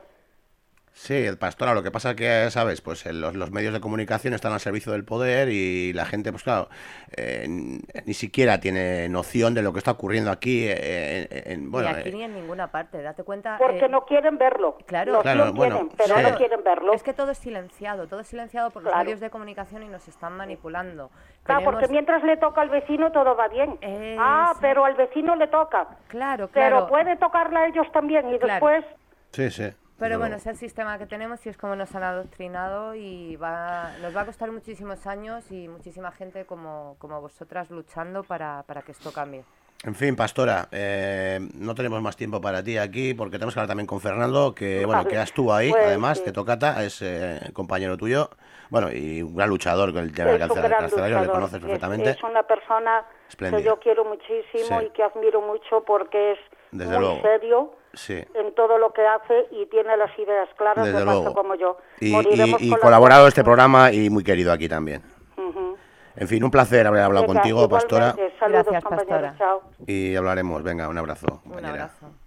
sí, el pastora, lo que pasa que, ¿sabes? Pues eh, los, los medios de comunicación están al servicio del poder y la gente, pues claro, eh, n- ni siquiera tiene noción de lo que está ocurriendo aquí. eh, en, en- bueno, ni aquí eh, ni en ninguna parte, date cuenta. Porque eh, no quieren verlo. claro. Noción Claro, bueno, tienen, pero sí. no quieren verlo. Es que todo es silenciado, todo es silenciado por los Claro. medios de comunicación y nos están manipulando. Claro, Tenemos- porque mientras le toca al vecino todo va bien. Eh, ah, sí. pero al vecino le toca. Claro, Pero claro. puede tocarla a ellos también y Claro. después... sí, sí. Pero desde bueno, luego. es el sistema que tenemos y es como nos han adoctrinado y va, nos va a costar muchísimos años y muchísima gente como, como vosotras luchando para, para que esto cambie. En fin, Pastora, eh, no tenemos más tiempo para ti aquí porque tenemos que hablar también con Fernando, que bueno, Vale. que ya estuvo ahí, Pues, además, sí. que Tocata es eh, compañero tuyo, bueno, y un gran luchador con el tema del Es un carcel- gran carcelario, le luchador. conoces Es- perfectamente. Es, una persona Espléndida. que yo quiero muchísimo Sí. y que admiro mucho porque es Desde muy luego. serio Sí. en todo lo que hace y tiene las ideas claras, Desde de tanto luego. como yo. Y, Moriremos y- y con las colaborado dos- este programa y muy querido aquí también. Ujú. En fin, un placer haber hablado Venga, contigo, Pastora, igualmente. Saludos, Gracias, compañeros. Pastora. Chao. y hablaremos. Venga, un abrazo. Un compañera. abrazo.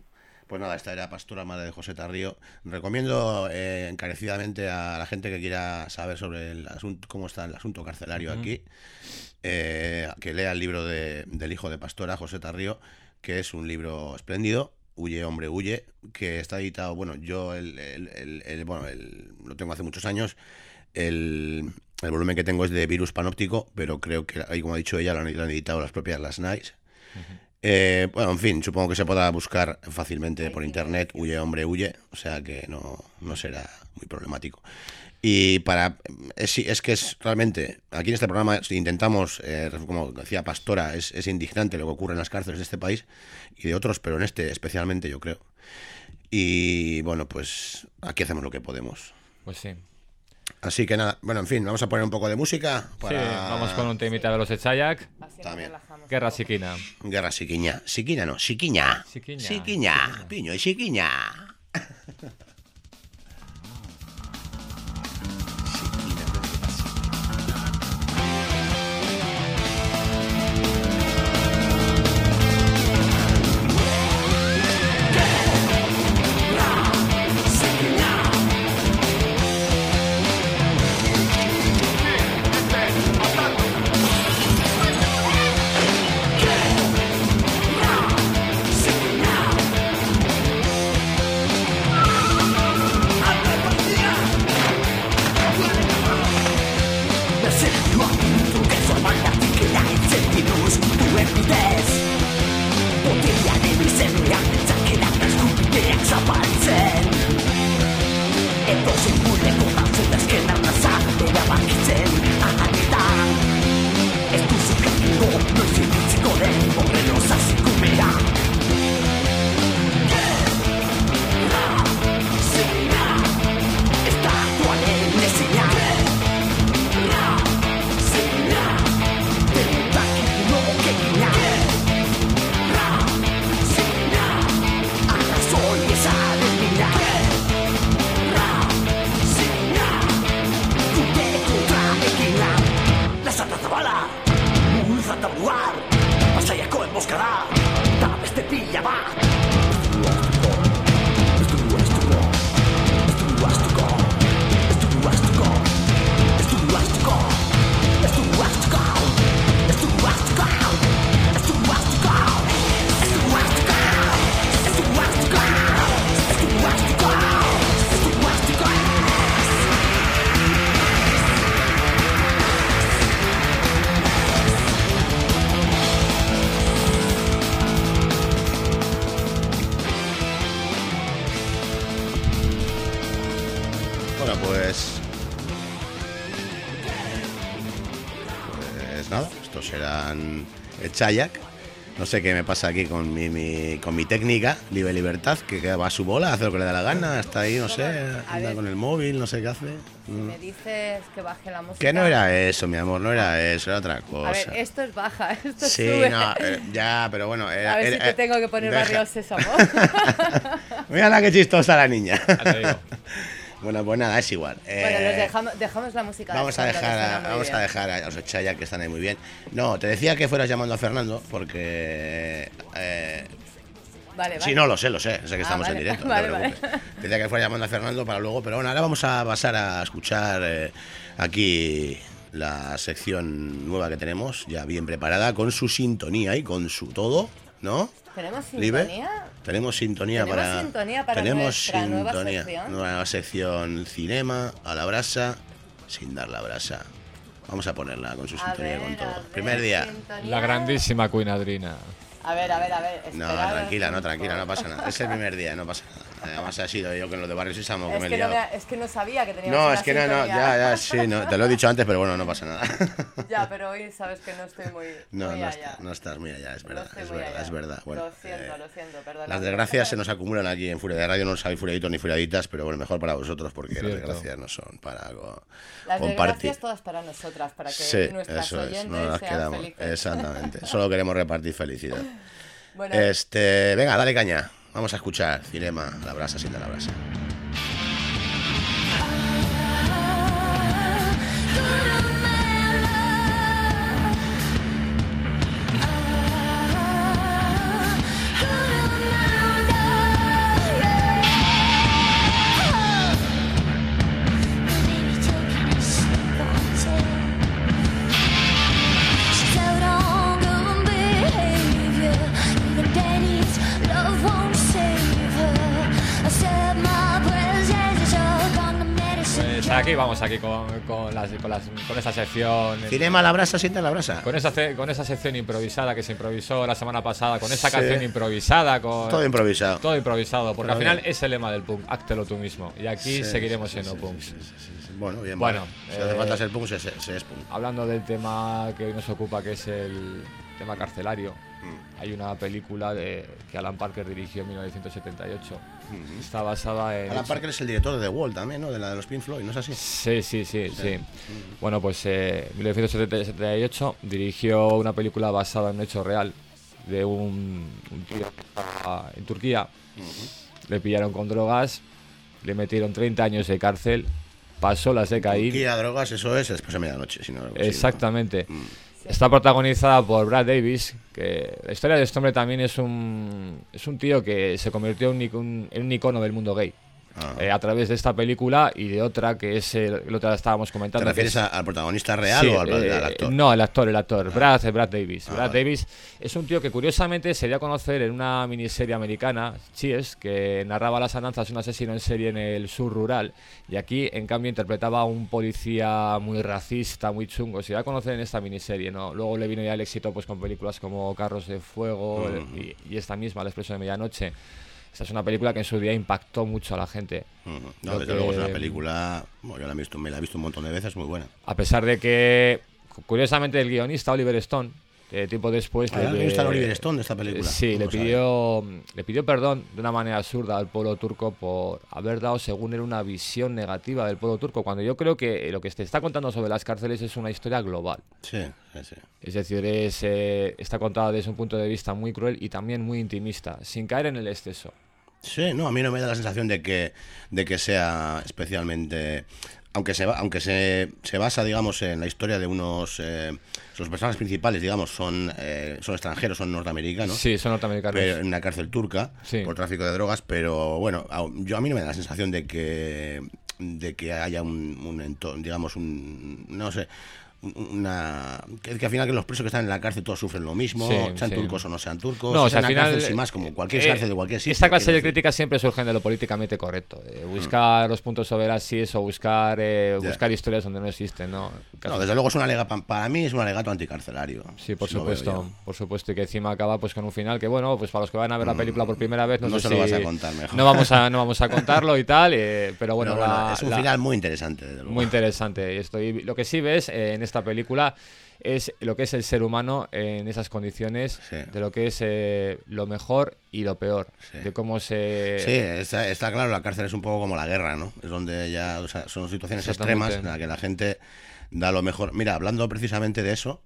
Pues nada, esta era Pastora, madre de José Tarrío. Recomiendo eh, encarecidamente a la gente que quiera saber sobre el asunto, cómo está el asunto carcelario uh-huh. aquí, eh, que lea el libro de, del hijo de Pastora, José Tarrío, que es un libro espléndido, Huye, hombre, huye, que está editado, bueno, yo el, el, el, el, bueno, el, lo tengo hace muchos años, el, el volumen que tengo es de Virus Panóptico, pero creo que, ahí como ha dicho ella, lo han, lo han editado las propias Las Nice. Uh-huh. Eh, bueno, en fin, supongo que se podrá buscar fácilmente por internet, Huye, hombre, huye, o sea que no, no será muy problemático. Y para es, es que es realmente, aquí en este programa si intentamos, eh, como decía Pastora, es, es indignante lo que ocurre en las cárceles de este país y de otros, pero en este especialmente yo creo. Y bueno, pues aquí hacemos lo que podemos. Pues sí. Así que nada, bueno, en fin, vamos a poner un poco de música para... Sí, vamos con un temita de los Echayak. También. Guerra Siquina. Guerra Siquiña. Siquina no, Siquiña. Siquiña. Siquiña. Piño y Siquiña. Chayak. No sé qué me pasa aquí con mi, mi, con mi técnica, Libre Libertad, que va a su bola, hace lo que le da la gana, está ahí, no sé, anda ver, con el móvil, no sé qué hace. Si me dices que baje la música... Que no era eso, mi amor, no era eso, era otra cosa. A ver, esto es baja, esto sí, sube. Sí, no, eh, ya, pero bueno... Era, a ver era, si te tengo que poner deja... Barrio Sésamo. Mira la que chistosa la niña. Bueno, pues nada, es igual. Bueno, eh, los dejamos, dejamos la música. Vamos a dejar a, vamos bien. a dejar a los Echayak, que están ahí muy bien. No, te decía que fueras llamando a Fernando porque... Eh, vale, vale. Sí, no, lo sé, lo sé, sé que estamos ah, vale, en directo, vale, no te preocupes. Vale. Te decía que fuera llamando a Fernando para luego, pero bueno, ahora vamos a pasar a escuchar eh, aquí la sección nueva que tenemos, ya bien preparada, con su sintonía y con su todo, ¿no? ¿Tenemos sintonía? Tenemos sintonía ¿Tenemos para, sintonía para tenemos nuestra sintonía, nueva sección? Nueva sección cinema, a la brasa, sin dar la brasa. Vamos a ponerla con su a sintonía ver, con todo. ver, Primer día. Sintonía. La grandísima Cuinadrina. A ver, a ver, a ver. No, tranquila, no, tranquila, no pasa nada. Es el primer día, no pasa nada. Además ha sido yo con lo de Barrio Sésamo que es me he que liado. No me, es que no sabía que teníamos No, una es que no, no, sintonía. ya, ya, sí, no, te lo he dicho antes, pero bueno, no pasa nada. Ya, pero hoy sabes que no estoy muy, no, muy no allá. Está, no estás muy allá, es verdad, no es verdad, allá. es verdad. Bueno, lo siento, eh, lo siento, perdón. Las desgracias se nos acumulan aquí en Furia de Radio, no hay furiaditos ni furiaditas, pero bueno, mejor para vosotros porque Cierto. Las desgracias no son para algo las compartir. Las desgracias todas para nosotras, para que sí, nuestras eso oyentes es, no las sean quedamos, felices. Exactamente, solo queremos repartir felicidad. Bueno. Este, venga, dale caña, vamos a escuchar Cinema, la brasa sin dar la brasa. aquí vamos aquí con, con, las, con, las, con esa sección. Cinema a la brasa, sienta a la brasa. Con esa, con esa sección improvisada que se improvisó la semana pasada, con esa Sí. canción improvisada. Con, Todo improvisado. Todo improvisado, porque Pero al final bien. es el lema del punk, háctelo tú mismo. Y aquí Sí, seguiremos sí, siendo sí, punks. sí, sí, sí, sí. Bueno, bien. Bueno, vale. Si hace eh, falta ser punk, se, se, se es punk. Hablando del tema que hoy nos ocupa, que es el tema carcelario, Mm. hay una película de, que Alan Parker dirigió en mil novecientos setenta y ocho. Mhm. Está basada en... Alan Parker es el director de The Wall también, ¿no? De la de los Pink Floyd, ¿no es así? Sí, sí, sí, sí. Sí. Bueno, pues en mil novecientos setenta y ocho dirigió una película basada en un hecho real de un, un tío que estaba en Turquía. Le pillaron con drogas, le metieron treinta años de cárcel, pasó las de Caín. Turquía, drogas, eso es después de medianoche. Si no, si no. Exactamente. Mm. Está protagonizada por Brad Davis, que la historia de este hombre también es un, es un tío que se convirtió en un, ic- en un icono del mundo gay. Ah. Eh, a través de esta película y de otra que es el, el otra estábamos ¿Te comentando. refieres que es- a- al protagonista real Sí, o al, eh, al actor? No, el actor, el actor, Brad, Brad Davis. Ah, Brad vale. Davis es un tío que curiosamente se dio a conocer en una miniserie americana, Cheers, que narraba las andanzas de un asesino en serie en el sur rural, y aquí en cambio interpretaba a un policía muy racista, muy chungo. Se dio a conocer en esta miniserie, ¿no? Luego le vino ya el éxito pues con películas como Carros de Fuego Mm. y, y esta misma, El Expreso de Medianoche. Esta es una película que en su día impactó mucho a la gente. Ujú. No, Lo desde que- luego es una película. Bueno, yo la he visto, me la he visto un montón de veces, muy buena. A pesar de que, cu- curiosamente, el guionista Oliver Stone, eh, tiempo después... Ah, le- ¿el guionista Oliver Stone de esta película? Sí, le No sabía. pidió, le pidió perdón de una manera absurda al pueblo turco por haber dado, según él, una visión negativa del pueblo turco, cuando yo creo que lo que te está contando sobre las cárceles es una historia global. Sí, sí, sí. Es decir, es, eh, está contada desde un punto de vista muy cruel y también muy intimista, sin caer en el exceso. Sí, no, a mí no me da la sensación de que, de que sea especialmente... Aunque se, ba- aunque se, se basa, digamos, en la historia de unos... Eh, los personajes principales, digamos, son, eh, son extranjeros, son norteamericanos. Sí, son norteamericanos. Pero en una cárcel turca Sí. por tráfico de drogas, pero bueno, a, yo a mí no me da la sensación de que de que haya un, un entorno, digamos, un no sé, un- una que, que al final que los presos que están en la cárcel todos sufren lo mismo, Sí, sean sí. turcos o no sean turcos, No, o es sea, al una final, cárcel sin más, como cualquier eh, cárcel de cualquier sitio. Esta clase quiero de decir. críticas siempre surgen de lo políticamente correcto, de buscar los puntos sobre las síes o buscar eh, Ya. buscar historias donde no existen, ¿no? No, desde luego es un alega, pa- para mí es un alegato anticarcelario. Sí, por si lo veo supuesto, yo. por supuesto, y que encima acaba pues con un final que bueno, pues para los que van a ver la película por primera vez no, no sé se lo si- vas a contar mejor. no vamos a no vamos a contarlo y tal, eh, pero bueno, Pero bueno, la- es un la- final muy interesante, desde luego. muy interesante. Estoy, lo que sí ves eh, en esta película es lo que es el ser humano en esas condiciones, Sí. de lo que es eh, lo mejor y lo peor, Sí. de cómo se... Sí, está, está claro, la cárcel es un poco como la guerra, ¿no? Es donde ya, o sea, son situaciones Exactamente. extremas en las que la gente da lo mejor. Mira, hablando precisamente de eso,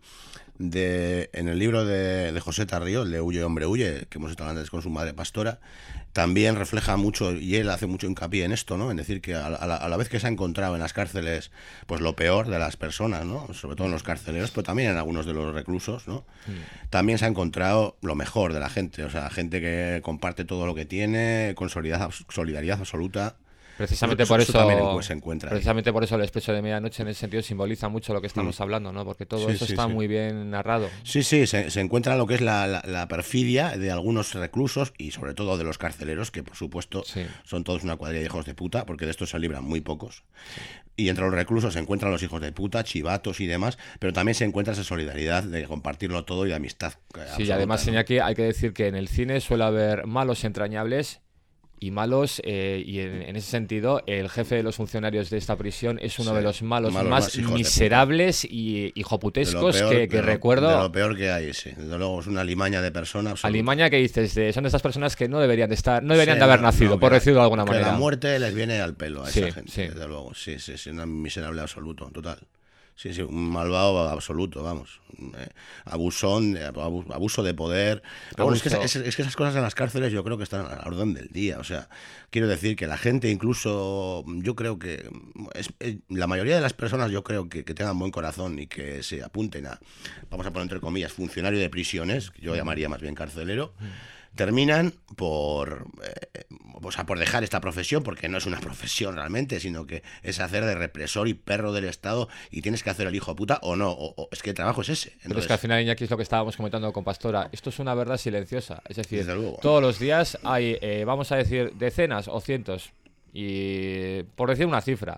de en el libro de, de José Tarrío, el de Huye, hombre, huye, que hemos estado antes con su madre pastora, también refleja mucho, y él hace mucho hincapié en esto, ¿no? En decir que a la, a la- a la vez que se ha encontrado en las cárceles, pues lo peor de las personas, ¿no? Sobre todo en los carceleros, pero también en algunos de los reclusos, ¿no? También se ha encontrado lo mejor de la gente, o sea, gente que comparte todo lo que tiene, con solidaridad, solidaridad absoluta. Precisamente Eso- por eso eso, también pues, se encuentra ahí. precisamente por eso el Expreso de Medianoche en ese sentido simboliza mucho lo que estamos hablando, ¿no? Porque todo Sí, eso sí, está sí. muy bien narrado. Sí, sí, se, se encuentra lo que es la, la- la perfidia de algunos reclusos y sobre todo de los carceleros, que por supuesto Sí. son todos una cuadrilla de hijos de puta, porque de estos se libran muy pocos. Y entre los reclusos se encuentran los hijos de puta, chivatos y demás, pero también se encuentra esa solidaridad de compartirlo todo y de amistad. eh, Sí, y absoluta, además, ¿no? Iñaki, hay que decir que en el cine suele haber malos entrañables y malos, eh, y en, en ese sentido, el jefe de los funcionarios de esta prisión es uno Sí, de los malos, malos más, más hijos de miserables y De lo hijoputescos peor- que, que de lo- recuerdo. De lo peor que hay, sí. Desde luego es una limaña de personas. absoluta. Alimaña, que dices, de- son de esas personas que no deberían de estar, no deberían Sí, de haber no, nacido, no, por que la- decirlo de alguna que manera. la muerte les viene al pelo a Sí, esa gente, sí. desde luego. Sí, sí, sí, un miserable absoluto, total. Sí, sí, un malvado absoluto, vamos. Eh, abusón, eh, abu- abuso de poder. Pero bueno, es que, Abuso. es, es que esas cosas en las cárceles yo creo que están a la orden del día. O sea, quiero decir que la gente incluso, yo creo que es- eh, la mayoría de las personas yo creo que, que tengan buen corazón y que se apunten a, vamos a poner entre comillas, funcionario de prisiones, que yo llamaría más bien carcelero, terminan por, eh, o sea, por dejar esta profesión, porque no es una profesión realmente, sino que es hacer de represor y perro del Estado y tienes que hacer el hijo de puta o no, o, o- es que el trabajo es ese. Pero es Entonces, que al final, Iñaki, es lo que estábamos comentando con Pastora. Esto es una verdad silenciosa. Es decir, Desde luego. todos los días hay, eh, vamos a decir, decenas o cientos, y por decir una cifra,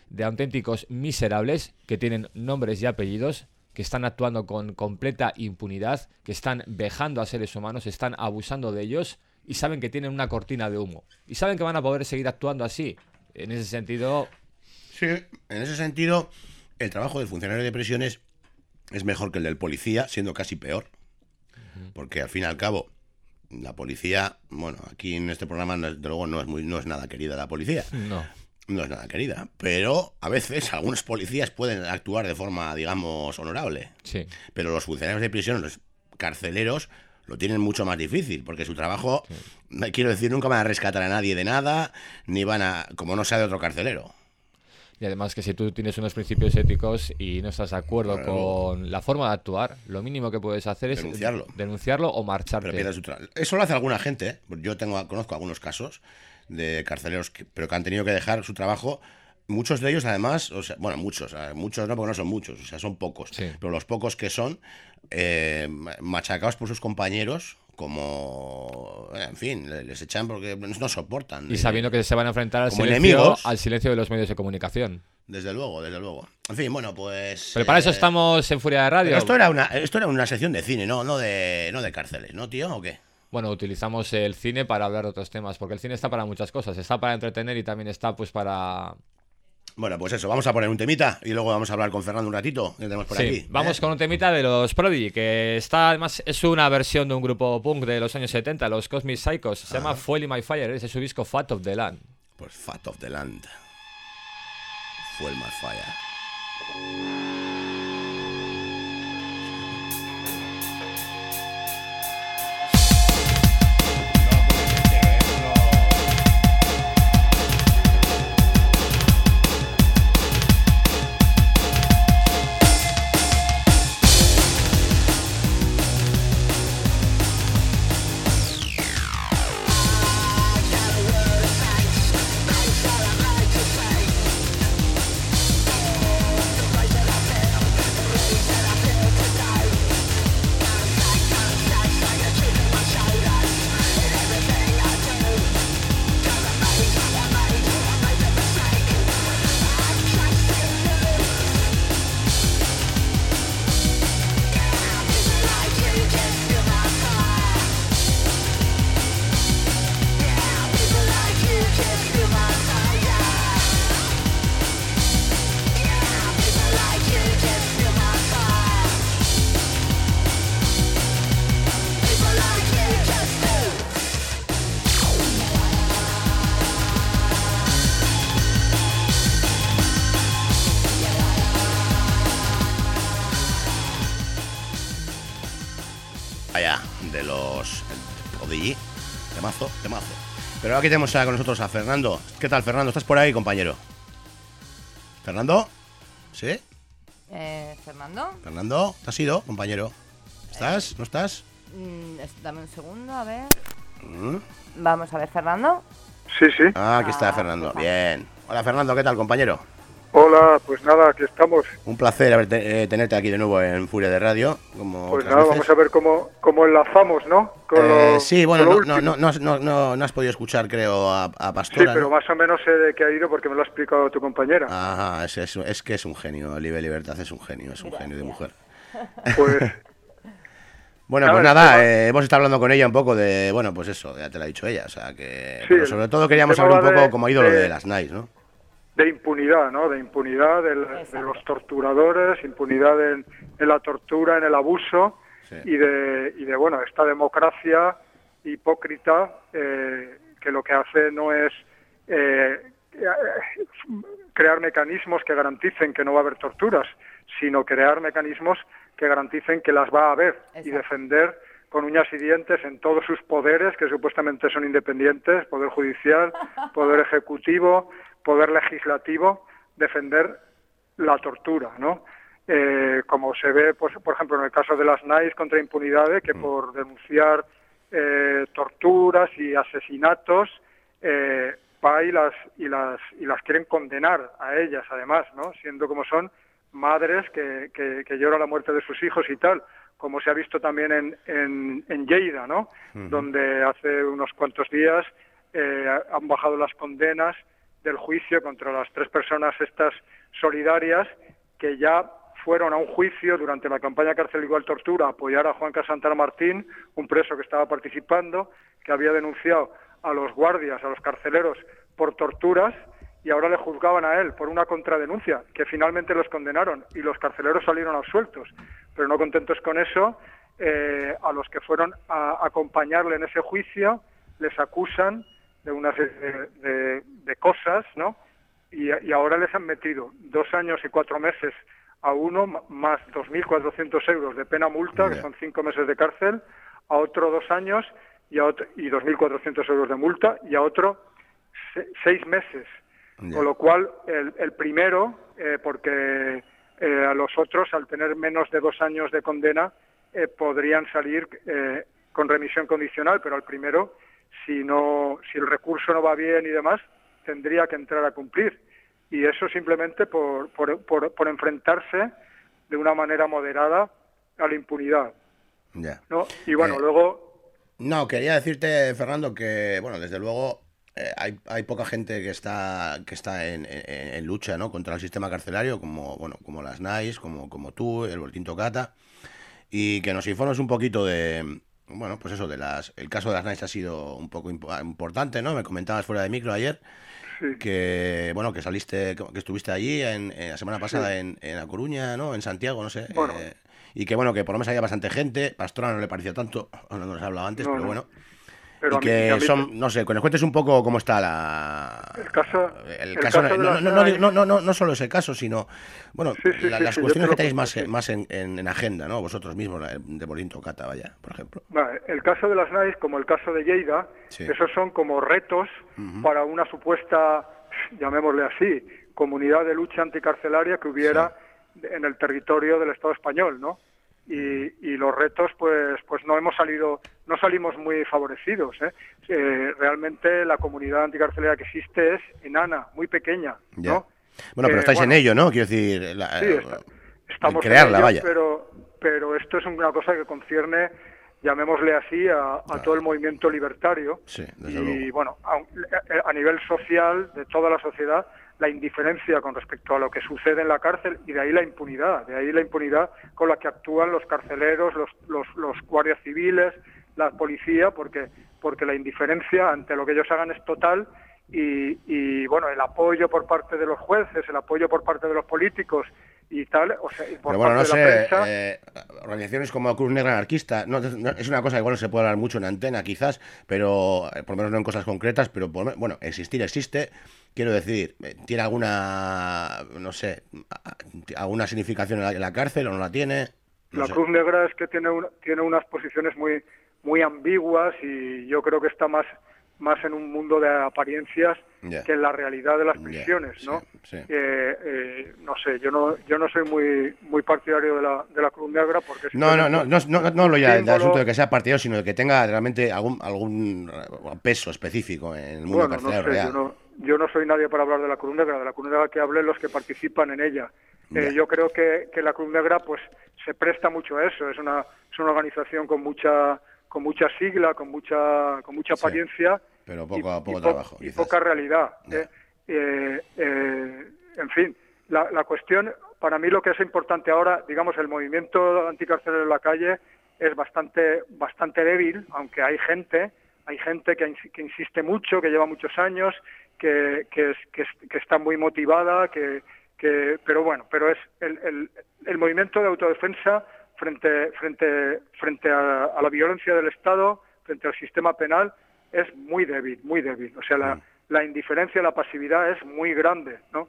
de auténticos miserables que tienen nombres y apellidos, que están actuando con completa impunidad, que están vejando a seres humanos, están abusando de ellos y saben que tienen una cortina de humo. Y saben que van a poder seguir actuando así. En ese sentido... Sí, en ese sentido, el trabajo del funcionario de prisiones es mejor que el del policía, siendo casi peor. Porque al fin y al cabo, la policía, bueno, aquí en este programa desde luego no es muy, no es nada querida la policía. No. No es nada querida, pero a veces algunos policías pueden actuar de forma, digamos, honorable. Sí. Pero los funcionarios de prisión, los carceleros, lo tienen mucho más difícil, porque su trabajo, sí. quiero decir, nunca van a rescatar a nadie de nada, ni van a, como no sea de otro carcelero. Y además que si tú tienes unos principios éticos y no estás de acuerdo claro. con la forma de actuar, lo mínimo que puedes hacer es denunciarlo, denunciarlo o marcharte. Pero su tra- Eso lo hace alguna gente, ¿eh? Yo tengo, conozco algunos casos de carceleros que, pero que han tenido que dejar su trabajo. Muchos de ellos, además, o sea, bueno, muchos, muchos no, porque no son muchos, o sea, son pocos. Sí. Pero los pocos que son eh, machacados por sus compañeros, como, en fin, les echan porque no soportan. Y sabiendo que se van a enfrentar al silencio, enemigos, al silencio de los medios de comunicación. Desde luego, desde luego. En fin, bueno, pues... Pero para eh, eso estamos en Furia de Radio. Esto era una, esto era una sección de cine, no, no de, no de cárceles, ¿no, tío? ¿O qué? Bueno, utilizamos el cine para hablar de otros temas, porque el cine está para muchas cosas. Está para entretener y también está pues para... Bueno, pues eso, vamos a poner un temita y luego vamos a hablar con Fernando un ratito, que tenemos por sí, aquí. Vamos ¿eh? con un temita de los Prodigy, que está además es una versión de un grupo punk de los años setenta, los Cosmic Psychos. Se Ajá. llama Fuel in My Fire, ese es su disco Fat of the Land. Pues Fat of the Land. Fuel My Fire. Allá, de los Prodigy, temazo, temazo. Pero aquí tenemos con nosotros a Fernando. ¿Qué tal, Fernando? ¿Estás por ahí, compañero? ¿Fernando? ¿Sí? Eh, ¿Fernando? ¿Fernando? ¿Te has ido, compañero? ¿Estás? ¿No estás? Mm, dame un segundo, a ver. ¿Mm? Vamos a ver, ¿Fernando? Sí, sí. Ah, aquí está Ah, Fernando. pues Bien. Hola, Fernando, ¿qué tal, compañero? Hola, pues nada, aquí estamos. Un placer haberte, eh, tenerte aquí de nuevo en Furia de Radio. Como Pues otras nada, veces. vamos a ver cómo, cómo enlazamos, ¿no? Con Eh, lo- sí, bueno, con no, lo no, último. no, no, no, no, no has podido escuchar, creo, a, a Sí, Pastora. pero ¿no? más o menos sé de qué ha ido porque me lo ha explicado tu compañera. Ajá, es, es, es que es un genio, Libre Libertad es un genio, es un genio de mujer. Pues Bueno, Nada, pues el nada, tema- eh, hemos estado hablando con ella un poco de, bueno, pues eso, ya te lo ha dicho ella, o sea que... Sí, pero el- sobre todo queríamos el tema hablar un va poco de- como ha ido lo de- de las Nice, ¿no? de impunidad, ¿no? De impunidad del- de, Exacto. los torturadores, impunidad en, en la tortura, en el abuso Sí. y de y de bueno esta democracia hipócrita eh, que lo que hace no es eh, crear mecanismos que garanticen que no va a haber torturas, sino crear mecanismos que garanticen que las va a haber y Exacto. defender con uñas y dientes en todos sus poderes, que supuestamente son independientes, poder judicial, poder ejecutivo, poder legislativo, defender la tortura, ¿no? Eh, como se ve, pues, por ejemplo, en el caso de las Nice contra impunidad, que por denunciar eh, torturas y asesinatos eh, va y las y las y las quieren condenar a ellas, además, ¿no? Siendo como son madres que, que, que lloran la muerte de sus hijos y tal, como se ha visto también en, en, en Lleida, ¿no? Ujú. Donde hace unos cuantos días eh, han bajado las condenas del juicio contra las tres personas estas solidarias que ya fueron a un juicio durante la campaña Cárcel Igual Tortura a apoyar a Juan Santana Martín, un preso que estaba participando, que había denunciado a los guardias, a los carceleros, por torturas, y ahora le juzgaban a él por una contradenuncia, que finalmente los condenaron, y los carceleros salieron absueltos. Pero no contentos con eso, eh, a los que fueron a acompañarle en ese juicio, les acusan de una serie de, de, de cosas, ¿no? Y, y ahora les han metido dos años y cuatro meses a uno, más dos mil cuatrocientos euros de pena multa, yeah. que son cinco meses de cárcel, a otro dos años y, a otro, y dos mil cuatrocientos euros de multa, y a otro se, seis meses. Yeah. Con lo cual, el, el primero, eh, porque eh, a los otros, al tener menos de dos años de condena, eh, podrían salir eh, con remisión condicional, pero al primero, si no, si el recurso no va bien y demás, tendría que entrar a cumplir. Y eso simplemente por, por, por, por enfrentarse de una manera moderada a la impunidad. Ya. ¿No? Y bueno, eh, luego... No, quería decirte, Fernando, que, bueno, desde luego eh, hay, hay poca gente que está que está en, en, en lucha, ¿no?, contra el sistema carcelario, como, bueno, como las N A I S, como, como tú, el Boletín Toccata, y que nos informes un poquito de... Bueno, pues eso, de las el caso de las N A I S ha sido un poco imp importante, ¿no? Me comentabas fuera de micro ayer. Sí. Que bueno, que saliste, que estuviste allí en, en la semana pasada sí. en, en A Coruña, ¿no? En Santiago, no sé. Bueno. Eh, y que bueno, que por lo menos había bastante gente. Pastora no le pareció tanto, no nos ha hablado antes, no, pero no. bueno. Pero y que mí, son, no sé, que nos cuentes un poco cómo está la... El caso... El, el caso, caso no, no, no, no, no, no, no solo ese caso, sino, bueno, sí, sí, la, sí, las sí, cuestiones que tenéis más, sí. más en, en, en agenda, ¿no? Vosotros mismos, de Boletín Toccata, vaya, por ejemplo. Vale, el caso de las N A I S, como el caso de Lleida, sí. esos son como retos uh-huh. para una supuesta, llamémosle así, comunidad de lucha anticarcelaria que hubiera sí. en el territorio del Estado español, ¿no? Y, y los retos, pues, pues no hemos salido, no salimos muy favorecidos, ¿eh? Eh, realmente la comunidad anticarcelera que existe es enana, muy pequeña, ¿no? Ya. Bueno, pero eh, estáis bueno, en ello, ¿no? Quiero decir, la, sí, está, estamos en crearla, en ello, vaya. Pero, pero esto es una cosa que concierne, llamémosle así, a, a claro. todo el movimiento libertario. Sí, desde y luego. bueno, a, a nivel social, de toda la sociedad, la indiferencia con respecto a lo que sucede en la cárcel, y de ahí la impunidad, de ahí la impunidad con la que actúan los carceleros, los, los, los guardias civiles, la policía, porque, porque la indiferencia ante lo que ellos hagan es total, y, y bueno, el apoyo por parte de los jueces, el apoyo por parte de los políticos y tal, o sea, y por Pero bueno, parte no de la sé, prensa... eh, organizaciones como Cruz Negra Anarquista, no, no, es una cosa que igual no se puede hablar mucho en antena quizás, pero eh, por lo menos no en cosas concretas, pero por, bueno, existir existe, quiero decir, ¿tiene alguna, no sé, alguna significación en la, en la cárcel o no la tiene? No la sé. Cruz Negra es que tiene, una, tiene unas posiciones muy, muy ambiguas, y yo creo que está más... más en un mundo de apariencias yeah. que en la realidad de las prisiones, yeah, ¿no? Sí, sí. Eh, eh, no sé, yo no yo no soy muy muy partidario de la de la Cruz Negra, porque es no no no no no no hablo ya del asunto de que sea partidario, sino de que tenga realmente algún algún peso específico en el mundo bueno, carcelario no sé, real. Yo no, yo no soy nadie para hablar de la Cruz Negra, de la Cruz Negra que hablen los que participan en ella. Yeah. Eh, yo creo que, que la Cruz Negra pues se presta mucho a eso, es una es una organización con mucha con mucha sigla, con mucha con mucha apariencia. Sí. Pero poco a poco y, trabajo. Y poca realidad. Yeah. ¿eh? Eh, eh, en fin, la, la cuestión, para mí lo que es importante ahora, digamos, el movimiento anticarcelero en la calle es bastante bastante débil, aunque hay gente, hay gente que, que insiste mucho, que lleva muchos años, que, que, es, que, es, que está muy motivada, que, que pero bueno, pero es el, el, el movimiento de autodefensa frente, frente, frente a, a la violencia del Estado, frente al sistema penal, es muy débil, muy débil. O sea, la, mm. la indiferencia, la pasividad es muy grande, ¿no?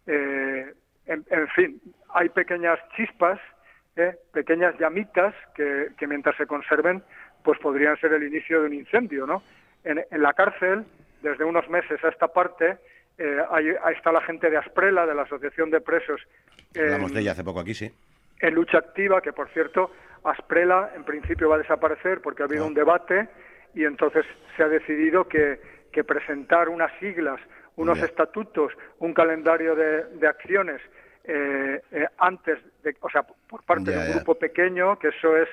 Eh, en, en fin, hay pequeñas chispas, ¿eh? pequeñas llamitas que, que mientras se conserven, pues podrían ser el inicio de un incendio, ¿no? En, en la cárcel, desde unos meses a esta parte, eh, ahí, ahí está la gente de Asprela, de la Asociación de Presos. Hablamos de ella hace poco aquí, sí. En lucha activa, que por cierto, Asprela en principio va a desaparecer porque ha habido ah. un debate, y entonces se ha decidido que, que presentar unas siglas, unos yeah. estatutos, un calendario de, de acciones eh, eh, antes, de, o sea, por parte yeah, de un yeah. grupo pequeño, que eso es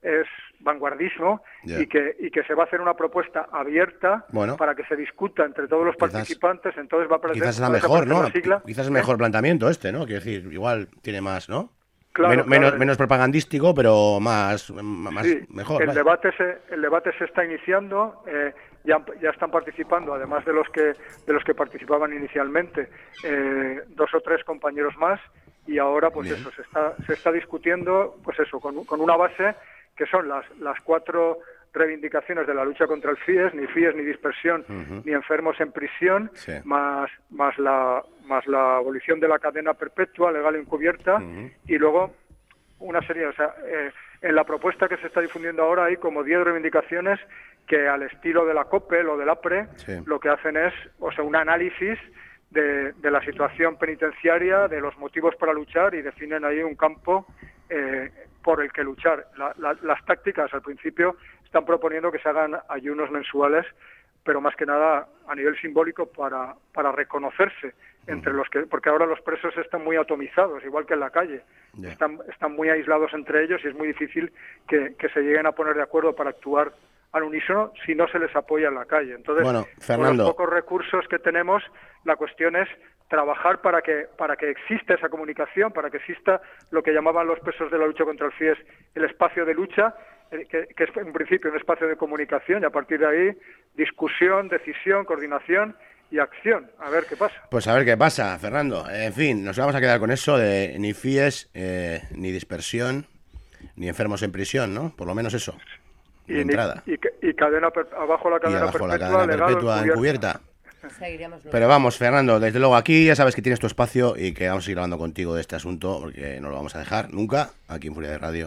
es vanguardismo Yeah. y que y que se va a hacer una propuesta abierta Bueno. para que se discuta entre todos los Quizás- participantes. Entonces va a aparecer, Quizás es la va a mejor, desaparecer ¿no? la sigla. Quizás es el mejor planteamiento este, ¿no? Quiero decir, igual tiene más, ¿no? Claro, menos, claro. menos, menos propagandístico, pero más, más Sí, mejor. el vaya. debate se el debate se está iniciando, eh, ya ya están participando, además de los que de los que participaban inicialmente, eh, dos o tres compañeros más, y ahora pues Bien. eso se está se está discutiendo, pues eso con, con una base que son las las cuatro reivindicaciones de la lucha contra el FIES, ni FIES, ni dispersión, Ujú. ni enfermos en prisión, Sí. más más la más la abolición de la cadena perpetua legal encubierta, Ujú. y luego una serie, o sea, eh, en la propuesta que se está difundiendo ahora hay como diez reivindicaciones que al estilo de la COPEL o del APRE Sí. lo que hacen es, o sea, un análisis de, de la situación penitenciaria, de los motivos para luchar, y definen ahí un campo eh, por el que luchar. La- la- las tácticas al principio están proponiendo que se hagan ayunos mensuales, pero más que nada a nivel simbólico para, para reconocerse entre los que, porque ahora los presos están muy atomizados, igual que en la calle, Ya. están, están muy aislados entre ellos y es muy difícil que, que se lleguen a poner de acuerdo para actuar al unísono si no se les apoya en la calle. Entonces, Bueno, con Fernando. los pocos recursos que tenemos, la cuestión es trabajar para que para que exista esa comunicación, para que exista lo que llamaban los presos de la lucha contra el FIES, el espacio de lucha, eh, que, que es en principio un espacio de comunicación, y a partir de ahí discusión, decisión, coordinación y acción. A ver qué pasa. Pues a ver qué pasa, Fernando. En fin, nos vamos a quedar con eso de ni FIES, eh, ni dispersión, ni enfermos en prisión, ¿no? Por lo menos eso. De Y, ni- entrada. y, que- y cadena per- abajo la Y cadena abajo la perpetua, cadena legal o perpetua encubierta. encubierta. Seguiremos luego. Pero vamos, Fernando, desde luego aquí ya sabes que tienes tu espacio y que vamos a seguir hablando contigo de este asunto porque no lo vamos a dejar nunca aquí en Furia de Radio.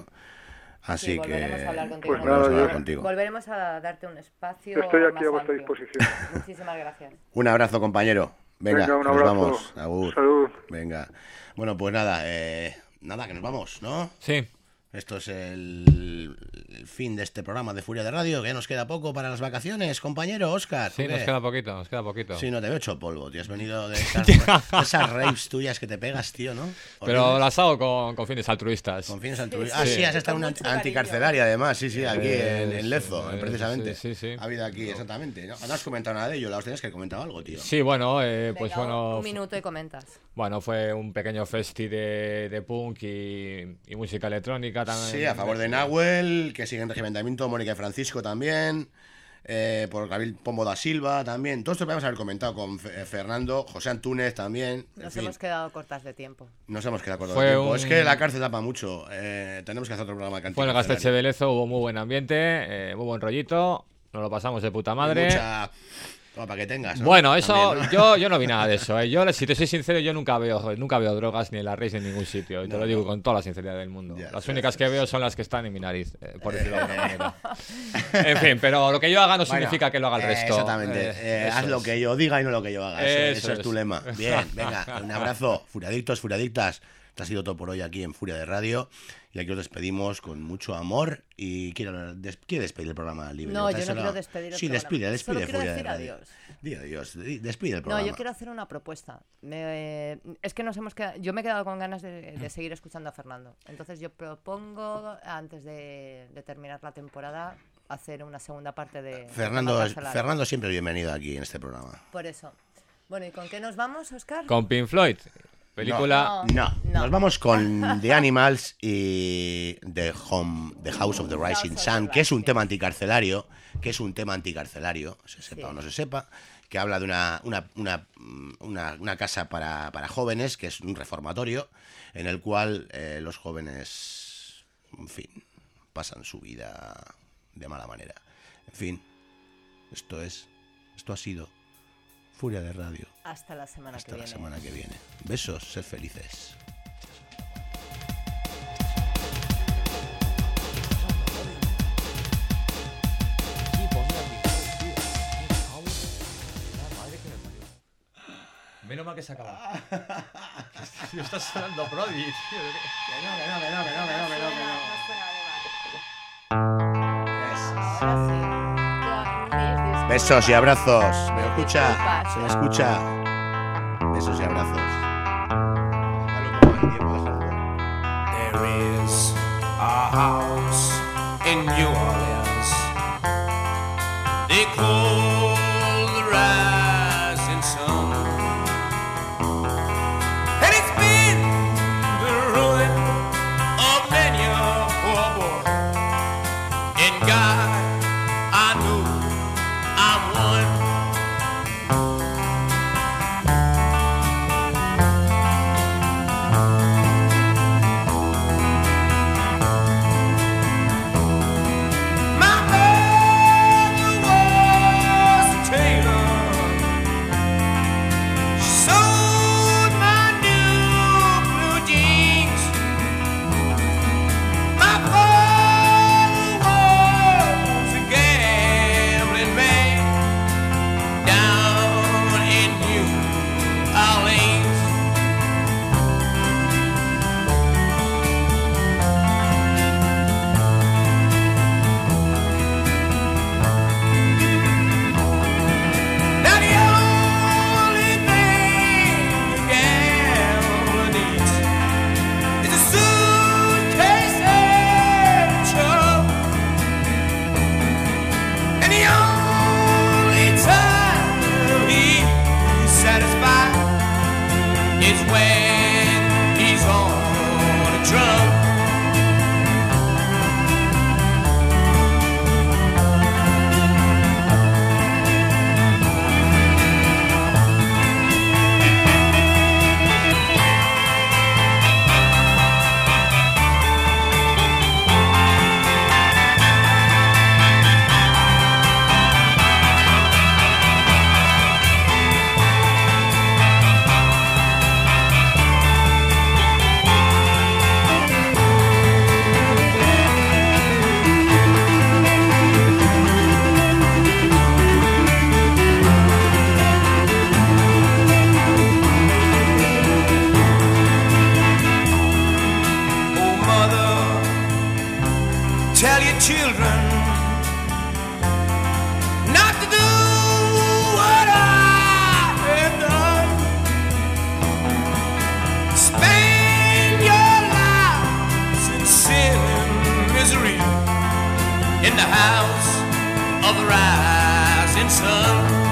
Así Sí, que volveremos a hablar contigo. Pues en nada, otro yo- programa. contigo. Volveremos a darte un espacio Estoy aquí más a vuestra amplio. disposición. Muchísimas gracias. Un abrazo, compañero. Venga, Venga, un que nos abrazo. vamos. Agur. Salud. Venga. Bueno, pues nada, eh, nada, que nos vamos, ¿no? Sí, Esto es el, el fin de este programa de Furia de Radio, que ya nos queda poco para las vacaciones, compañero Óscar. sí, ¿tú nos qué? queda poquito, nos queda poquito. Sí, no te veo hecho polvo, tío. Has venido de esas, de esas raves tuyas que te pegas, tío, ¿no? Pero Horribles. las hago con, con fines altruistas. Con fines altru- Sí, Ah, sí. sí, has estado en Con una mucho anticarcelaria, además. Sí, sí, aquí Eh, en, en Lezo, sí, precisamente. sí, sí, sí. Ha habido aquí, exactamente. No, no has comentado nada de ello, la tenías que haber comentado algo, tío. Sí, bueno, eh, pues Venga, bueno, un minuto y comentas. bueno, fue un pequeño festi de, de punk y, y música electrónica también. Sí, a favor de Nahuel, que sigue en regimiento, Mónica y Francisco también, eh, por Gabriel Pombo da Silva también. Todo esto podemos haber comentado con Fe- Fernando, José Antúnez también. En Nos fin, hemos quedado cortas de tiempo. nos hemos quedado cortos Fue de tiempo. un- Es que la cárcel tapa mucho. eh, tenemos que hacer otro programa de Fue en el anticarcelario. Gasteche de Lezo, hubo muy buen ambiente, eh, muy buen rollito, nos lo pasamos de puta Y madre. mucha- Toma, para que tengas, ¿no? Bueno, eso, También, ¿no? yo, yo no vi nada de eso. ¿eh? Yo, si te soy sincero, yo nunca veo, nunca veo drogas ni en la raíz en ningún sitio. Y te No, lo digo no. con toda la sinceridad del mundo. Ya, Las ya, únicas ya, que ya. veo son las que están en mi nariz, eh, por decirlo de alguna manera. En fin, pero lo que yo haga no Bueno, significa que lo haga el eh, resto. exactamente. Eh, Eh, eso haz lo es. que yo diga y no lo que yo haga. Ese- Eso Eso es tu es. lema. Bien, venga, un abrazo. Furiadictos, furiadictas. Esto ha sido todo por hoy aquí en Furia de Radio. Y aquí os despedimos con mucho amor. Y quiero des- ¿quiere despedir el programa libre. No, yo no Dáselo. quiero despedir el Sí, programa. despide, despide Solo quiero Furia decir de Radio. adiós. Di adiós, di- despide el No, programa. yo quiero hacer una propuesta. Me- es que nos hemos quedado, yo me he quedado con ganas de, de seguir escuchando a Fernando. Entonces yo propongo, antes de, de terminar la temporada, hacer una segunda parte de... Fernando, de es- Carcelario. Fernando siempre bienvenido aquí en este programa. Por eso. Bueno, ¿y con qué nos vamos, Óscar? Con Pink Floyd, película... No. No, No. nos vamos con The Animals y The Home, The House of the Rising House of Sun, the que es un Rising. tema anticarcelario, que es un tema anticarcelario, se sepa Sí. o no se sepa, que habla de una, una, una, una, una casa para, para jóvenes, que es un reformatorio, en el cual eh, los jóvenes, en fin, pasan su vida de mala manera. En fin, esto es, esto ha sido Furia de Radio. Hasta la semana Hasta que la viene. semana que viene. Besos, sed felices. Menos mal que se acaba. Tío, estás sonando Brody, tío. Que no, que no, que no, que no, que no, que no, que no. Ahora sí. Ya, mis disculpas. Besos y abrazos. ¿Me Mis escucha? disculpas. ¿Se me escucha? Besos y abrazos. Déjalo como el tiempo, déjalo. There is a house in New Orleans. They call the rising sun, and it's been the ruin of many a poor boy. In God, I know I'm one. Tell your children not to do what I have done. Spend your lives in sin and misery in the house of the rising sun.